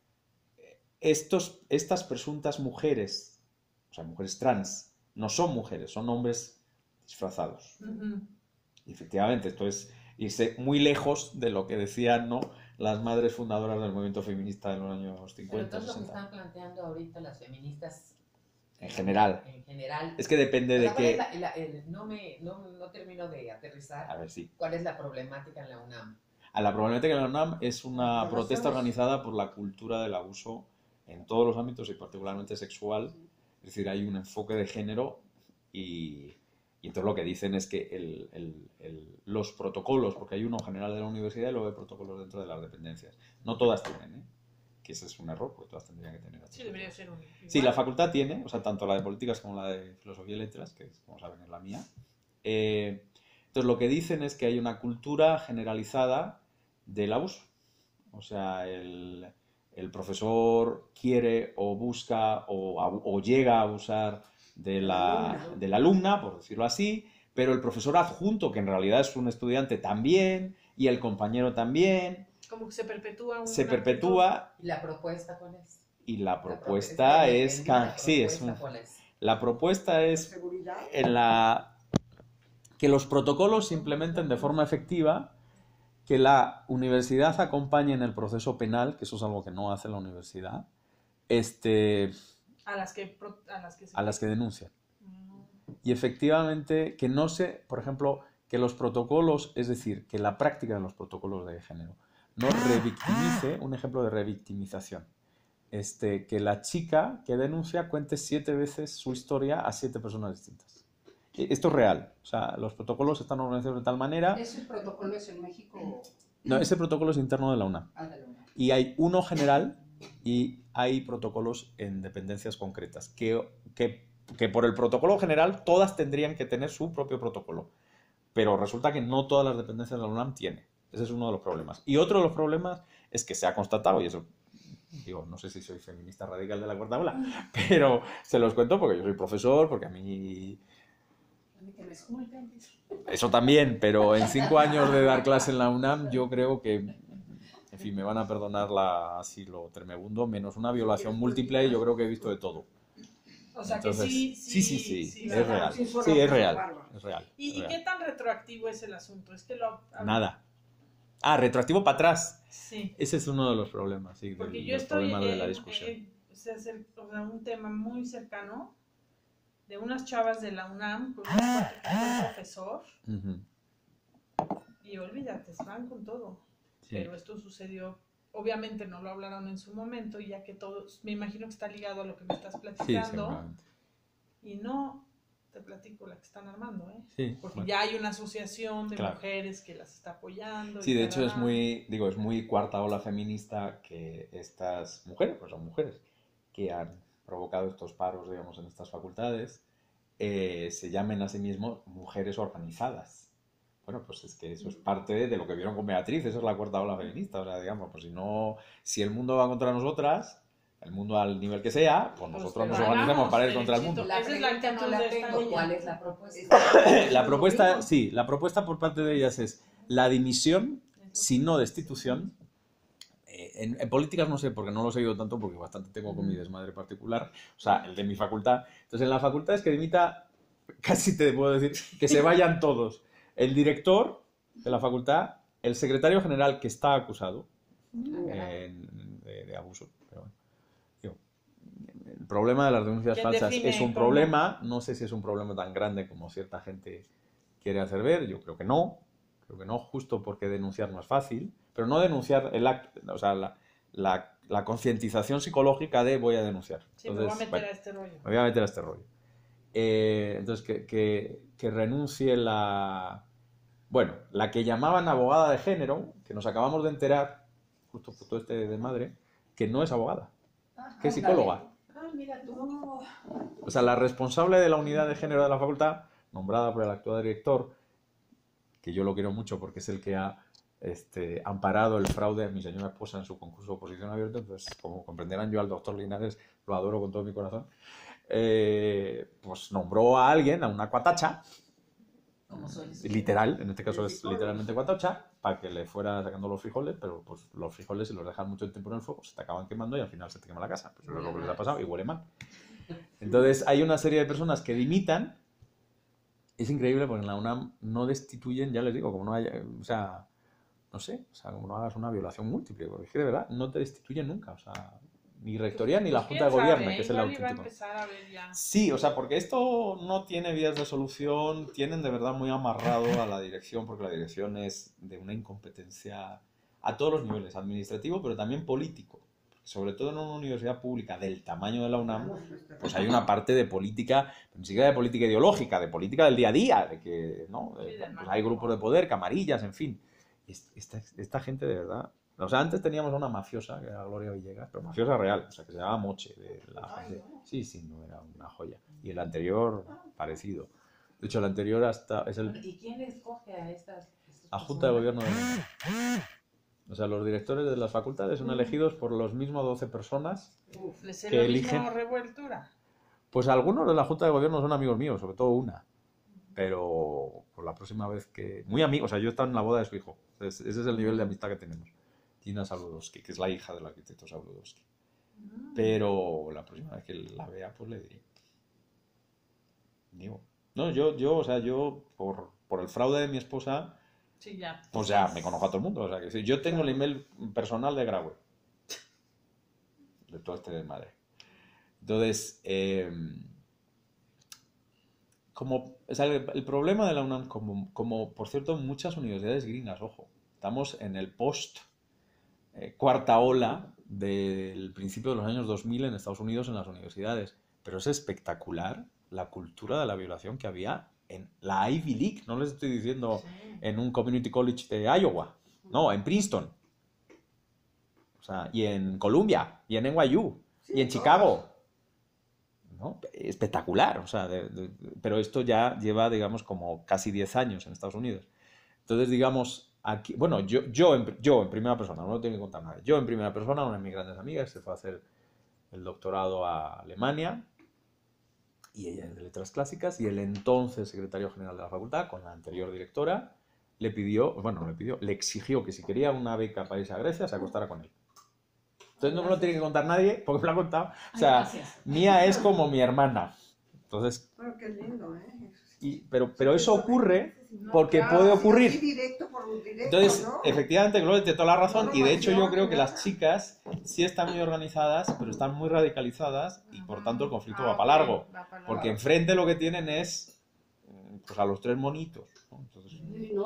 estas presuntas mujeres, o sea, mujeres trans, no son mujeres, son hombres disfrazados. Y efectivamente, esto es irse muy lejos de lo que decían, ¿no?, las madres fundadoras del movimiento feminista de los años 50, Pero entonces 60. lo que están planteando ahorita las feministas En general. Es que depende de qué... No termino de aterrizar. A ver, sí. ¿Cuál es la problemática en la UNAM? La problemática de la UNAM es una protesta organizada por la cultura del abuso en todos los ámbitos y particularmente sexual. Es decir, hay un enfoque de género y entonces lo que dicen es que los protocolos, porque hay uno general de la universidad y luego hay protocolos dentro de las dependencias. No todas tienen, que ese es un error, porque todas tendrían que tener. Sí, debería ser un... Sí, la facultad tiene, o sea, tanto la de políticas como la de filosofía y letras, que como saben es la mía. Entonces lo que dicen es que hay una cultura generalizada del abuso. O sea, el profesor quiere o busca o llega a abusar de la alumna, por decirlo así, pero el profesor adjunto, que en realidad es un estudiante también, y el compañero también. Como que se perpetúa. Se perpetúa. ¿Y la propuesta cuál es? Y la propuesta es... La propuesta es que los protocolos se implementen de forma efectiva, que la universidad acompañe en el proceso penal, que eso es algo que no hace la universidad, a las que denuncian. Y efectivamente, que no por ejemplo, que los protocolos, es decir, que la práctica de los protocolos de género no revictimice, un ejemplo de revictimización. Que la chica que denuncia cuente 7 veces su historia a 7 personas distintas. Esto es real. O sea, los protocolos están organizados de tal manera... ¿Ese protocolo es en México? No, ese protocolo es interno de la UNAM. De la UNAM. Y hay uno general y hay protocolos en dependencias concretas. Que por el protocolo general todas tendrían que tener su propio protocolo. Pero resulta que no todas las dependencias de la UNAM tienen. Ese es uno de los problemas. Y otro de los problemas es que se ha constatado, y eso Digo, no sé si soy feminista radical de la cuarta ola, pero se los cuento porque yo soy profesor, porque a mí... Eso también, pero en 5 años de dar clase en la UNAM yo creo que, en fin, me van a perdonar así lo tremebundo, menos una violación múltiple, yo creo que he visto de todo. O sea Entonces, que sí, es ¿verdad? real. Sí, Sí, es real. Es real. ¿Y es real. qué tan retroactivo es el asunto? Es que lo... Nada. Ah, retroactivo para atrás. Sí. Ese es uno de los problemas, sí, Porque del, yo del estoy problema de la discusión. o sea, un tema muy cercano de unas chavas de la UNAM con un profesor Ujú. y olvídate, se van con todo. Sí. Pero esto sucedió, obviamente no lo hablaron en su momento, ya que todos, me imagino que está ligado a lo que me estás Sí, platicando. seguramente. Y no te platico la que están armando, ¿eh? Sí, Porque bueno. ya hay una asociación de Claro. mujeres que las está apoyando. Sí, y de hecho es tarará. es muy cuarta ola feminista que estas mujeres, pues son mujeres, que han provocado estos paros, digamos, en estas facultades, se llamen a sí mismos mujeres organizadas. Bueno, pues es que eso es parte de lo que vieron con Beatriz, eso es la cuarta ola feminista, o sea, digamos, pues si el mundo va contra nosotras, el mundo al nivel que sea, pues nosotros nos pero organizamos hagamos para ir contra el derechito. mundo. La Esa es la pregunta no actitud la de esta tengo. niña. ¿Cuál es la propuesta? La propuesta por parte de ellas es la dimisión, si no destitución. En políticas no sé, porque no lo he seguido tanto, porque bastante tengo con mi desmadre particular, o sea, el de mi facultad. Entonces, en la facultad es que dimita, casi te puedo decir, que se vayan todos. El director de la facultad, el secretario general que está acusado de abuso. Pero bueno, digo, el problema de las denuncias ¿Quién falsas define es un cómo? problema, no sé si es un problema tan grande como cierta gente quiere hacer ver, yo creo que no, justo porque denunciar no es fácil, pero no denunciar el acto, o sea, la concientización psicológica de voy a denunciar. Sí, me voy a Entonces, meter bueno, a este rollo. me voy a meter a este rollo. Entonces, que renuncie la que llamaban abogada de género, que nos acabamos de enterar, justo por todo este de madre, que no es abogada, que es psicóloga. Ah, mira tú. O sea, la responsable de la unidad de género de la facultad, nombrada por el actual director, que yo lo quiero mucho porque es el que ha amparado el fraude de mi señora esposa en su concurso de oposición abierta, entonces, como comprenderán, yo al doctor Linares lo adoro con todo mi corazón, pues nombró a alguien, a una cuatacha, Como soy. literal, en este caso es literalmente cuatacha, para que le fuera sacando los frijoles, pero pues los frijoles, si los dejas mucho tiempo en el fuego, se te acaban quemando y al final se te quema la casa. Pues eso es lo que les ha pasado y huele mal. Entonces, hay una serie de personas que dimitan. Es increíble porque en la UNAM no destituyen, ya les digo, como no haya, o sea, no sé, o sea, como no hagas una violación múltiple, porque es que de verdad no te destituyen nunca, o sea, ni rectoría ni la Pues, Junta de quién Gobierno, sabe, que es el igual iba a auténtico. empezar a ver ya. Sí, o sea, porque esto no tiene vías de solución, tienen de verdad muy amarrado a la dirección, porque la dirección es de una incompetencia a todos los niveles, administrativo, pero también político. Sobre todo en una universidad pública del tamaño de la UNAM, pues hay una parte de política, ni siquiera de política ideológica, de política del día a día, de que, ¿no? Sí, del Pues hay grupos de poder, camarillas, en fin. Esta gente de verdad... O sea, antes teníamos una mafiosa, que era Gloria Villegas, pero mafiosa real, o sea, que se llamaba Moche. Sí, no, era una joya. Y el anterior, parecido. De hecho, el anterior hasta es el... ¿Y quién escoge a estas La Junta de personas? Gobierno de... O sea, los directores de las facultades son elegidos por los mismos 12 personas. Les sé que lo eligen- mismo revueltura. Pues algunos de la Junta de Gobierno son amigos míos, sobre todo una. Pero por la próxima vez que... Muy amigos, o sea, yo he estado en la boda de su hijo. Ese es el nivel de amistad que tenemos. Tina Sabludowski, que es la hija del arquitecto Sabludowski. Pero la próxima vez que la vea, pues le diré. Digo. No, o sea, yo por el fraude de mi esposa, Sí, ya. pues ya me conozco a todo el mundo. O sea, que sí, yo tengo el email personal de Graue. De todo este desmadre. Entonces, o sea, el problema de la UNAM, como por cierto muchas universidades gringas, ojo, estamos en el post cuarta ola del principio de los años 2000 en Estados Unidos en las universidades, pero es espectacular la cultura de la violación que había en la Ivy League, no les estoy diciendo Sí. en un community college de Iowa, no, en Princeton, o sea, y en Columbia, y en NYU, y en Chicago, ¿no? Espectacular, o sea, pero esto ya lleva, digamos, como casi 10 años en Estados Unidos. Entonces, digamos, aquí, bueno, yo en primera persona, no lo tengo que contar nada. Yo en primera persona, una de mis grandes amigas se fue a hacer el doctorado a Alemania y ella es de letras clásicas y el entonces secretario general de la facultad, con la anterior directora, le exigió que si quería una beca para irse a Grecia se acostara con él. Entonces no me lo tiene que contar nadie porque me lo ha contado. O sea, Mía es como mi hermana. Entonces, Bueno, qué lindo, ¿eh? pero eso ocurre porque puede ocurrir. Directo por directo, Entonces, ¿no? efectivamente, Gloria tiene toda la razón y de hecho yo creo que las chicas sí están muy organizadas, pero están muy radicalizadas y por tanto el conflicto va para largo. Porque enfrente lo que tienen es pues a los 3 monitos, ¿no? Entonces,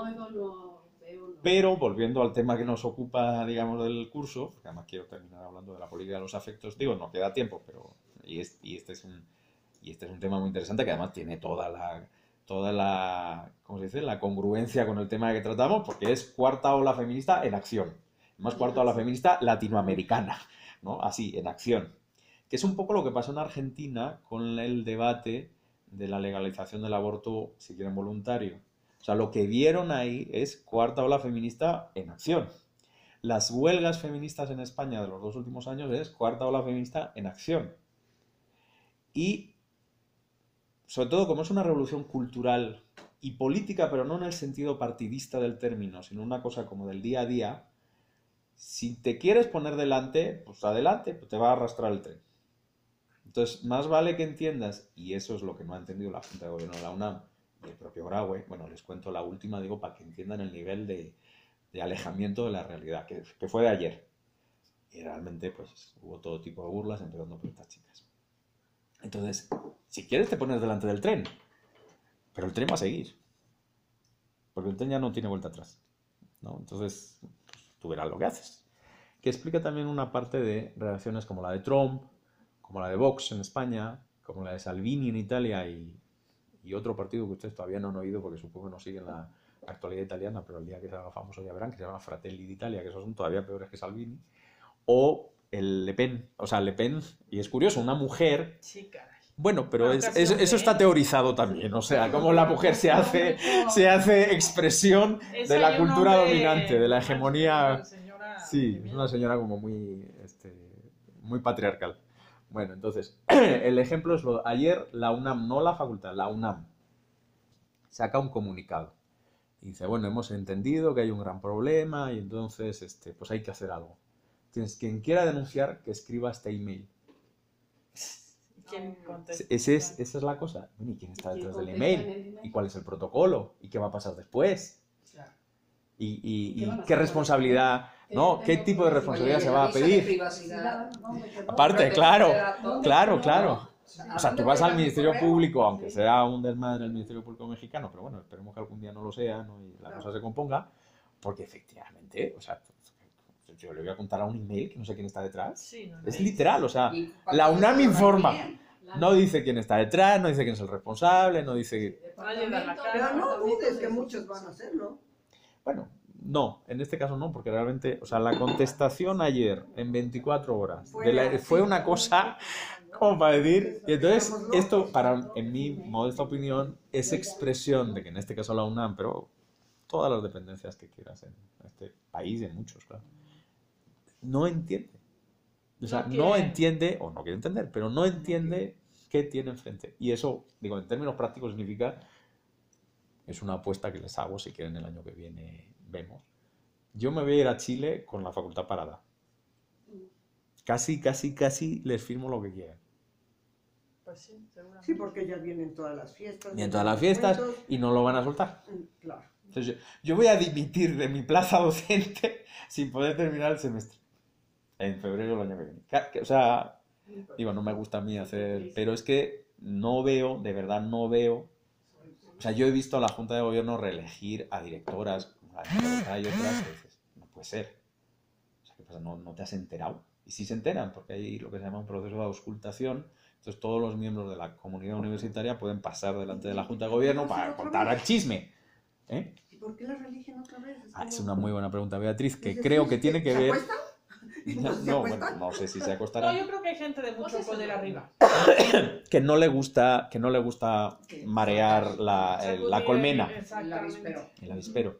pero volviendo al tema que nos ocupa, digamos, del curso, porque además quiero terminar hablando de la política de los afectos, digo, no queda tiempo, pero este es un tema muy interesante que además tiene toda la, ¿cómo se dice?, la congruencia con el tema que tratamos, porque es cuarta ola feminista en acción, más cuarta ola feminista latinoamericana, ¿no? Así, en acción, que es un poco lo que pasó en Argentina con el debate de la legalización del aborto, si quieren, voluntario. O sea, lo que vieron ahí es cuarta ola feminista en acción. Las huelgas feministas en España de los 2 últimos años es cuarta ola feminista en acción. Y, sobre todo, como es una revolución cultural y política, pero no en el sentido partidista del término, sino una cosa como del día a día, si te quieres poner delante, pues adelante, pues te va a arrastrar el tren. Entonces, más vale que entiendas, y eso es lo que no ha entendido la Junta de Gobierno de la UNAM, y el propio Graue, bueno, les cuento la última, digo, para que entiendan el nivel de alejamiento de la realidad, que fue de ayer. Y realmente, pues, hubo todo tipo de burlas, empezando por estas chicas. Entonces, si quieres te pones delante del tren, pero el tren va a seguir. Porque el tren ya no tiene vuelta atrás, ¿no? Entonces, pues, tú verás lo que haces. Que explica también una parte de reacciones como la de Trump, como la de Vox en España, como la de Salvini en Italia y otro partido que ustedes todavía no han oído porque supongo que no siguen la actualidad italiana, pero el día que se haga famoso ya verán, que se llama Fratelli d'Italia, que esos son todavía peores que Salvini, o el Le Pen, o sea, Le Pen, y es curioso, una mujer... Sí, caray. Bueno, pero eso está teorizado también, o sea, como la mujer se hace expresión de la cultura dominante, de la hegemonía... Sí, es una señora como muy patriarcal. Bueno, entonces, el ejemplo es ayer la UNAM, no la facultad, la UNAM, saca un comunicado. Y dice, bueno, hemos entendido que hay un gran problema y entonces pues hay que hacer algo. Quien quiera denunciar, que escriba este email. ¿Quién contesta? Esa es la cosa. ¿Y quién está detrás del email? ¿Y cuál es el protocolo? ¿Y qué va a pasar después? ¿Y qué responsabilidad, no? ¿Qué tipo de responsabilidad se va a pedir? Aparte, claro. O sea, tú vas al Ministerio Público, aunque sea un desmadre el Ministerio Público mexicano, pero bueno, esperemos que algún día no lo sea, ¿no? Y la cosa se componga, porque efectivamente, o sea, yo le voy a contar a un email que no sé quién está detrás. Sí, no, Es literal, o sea, la UNAM informa. No dice quién está detrás, no dice quién es el responsable, no dice... Pero no dudes que muchos van a hacerlo. Bueno, no, en este caso no, porque realmente, o sea, la contestación ayer en 24 horas fue una cosa como para decir, y entonces esto, en mi modesta opinión, es expresión de que en este caso la UNAM, pero todas las dependencias que quieras en este país y en muchos, claro, no entiende. O sea, no entiende, o no quiere entender, pero no entiende qué tiene enfrente. Y eso, digo, en términos prácticos significa, es una apuesta que les hago, si quieren el año que viene vemos. Yo me voy a ir a Chile con la facultad parada. Casi les firmo lo que quieran. Pues sí, seguramente. Sí, porque ya vienen todas las fiestas. Vienen todas las fiestas y no lo van a soltar. Claro. Entonces yo voy a dimitir de mi plaza docente sin poder terminar el semestre. En febrero del año que viene. O sea, digo, no me gusta a mí hacer... Pero es que no veo, de verdad no veo... O sea, yo he visto a la Junta de Gobierno reelegir a directoras, y otras, que dices, no puede ser. O sea, ¿qué pasa? ¿No te has enterado? Y sí se enteran, porque hay lo que se llama un proceso de auscultación. Entonces todos los miembros de la comunidad universitaria pueden pasar delante de la Junta de Gobierno para contar el chisme. ¿Eh? ¿Y por qué la religión otra vez? Es una muy buena pregunta, Beatriz, que creo que tiene que ver... No, bueno, no sé si se acostará. No, yo creo que hay gente de mucho poder arriba. Que no le gusta marear la colmena. Exactamente. El avispero.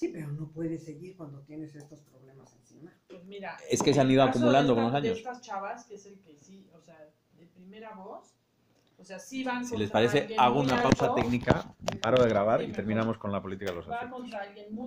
Sí, pero no puedes seguir cuando tienes estos problemas encima. Pues mira, Es que se han ido el caso acumulando de con los de años. estas chavas, que es el que sí, o sea, de primera voz, o sea, sí van Si les contra parece, alguien hago muy una pausa alto, técnica, paro de grabar Sí, y mejor. terminamos con la política de los va afectos. contra alguien muy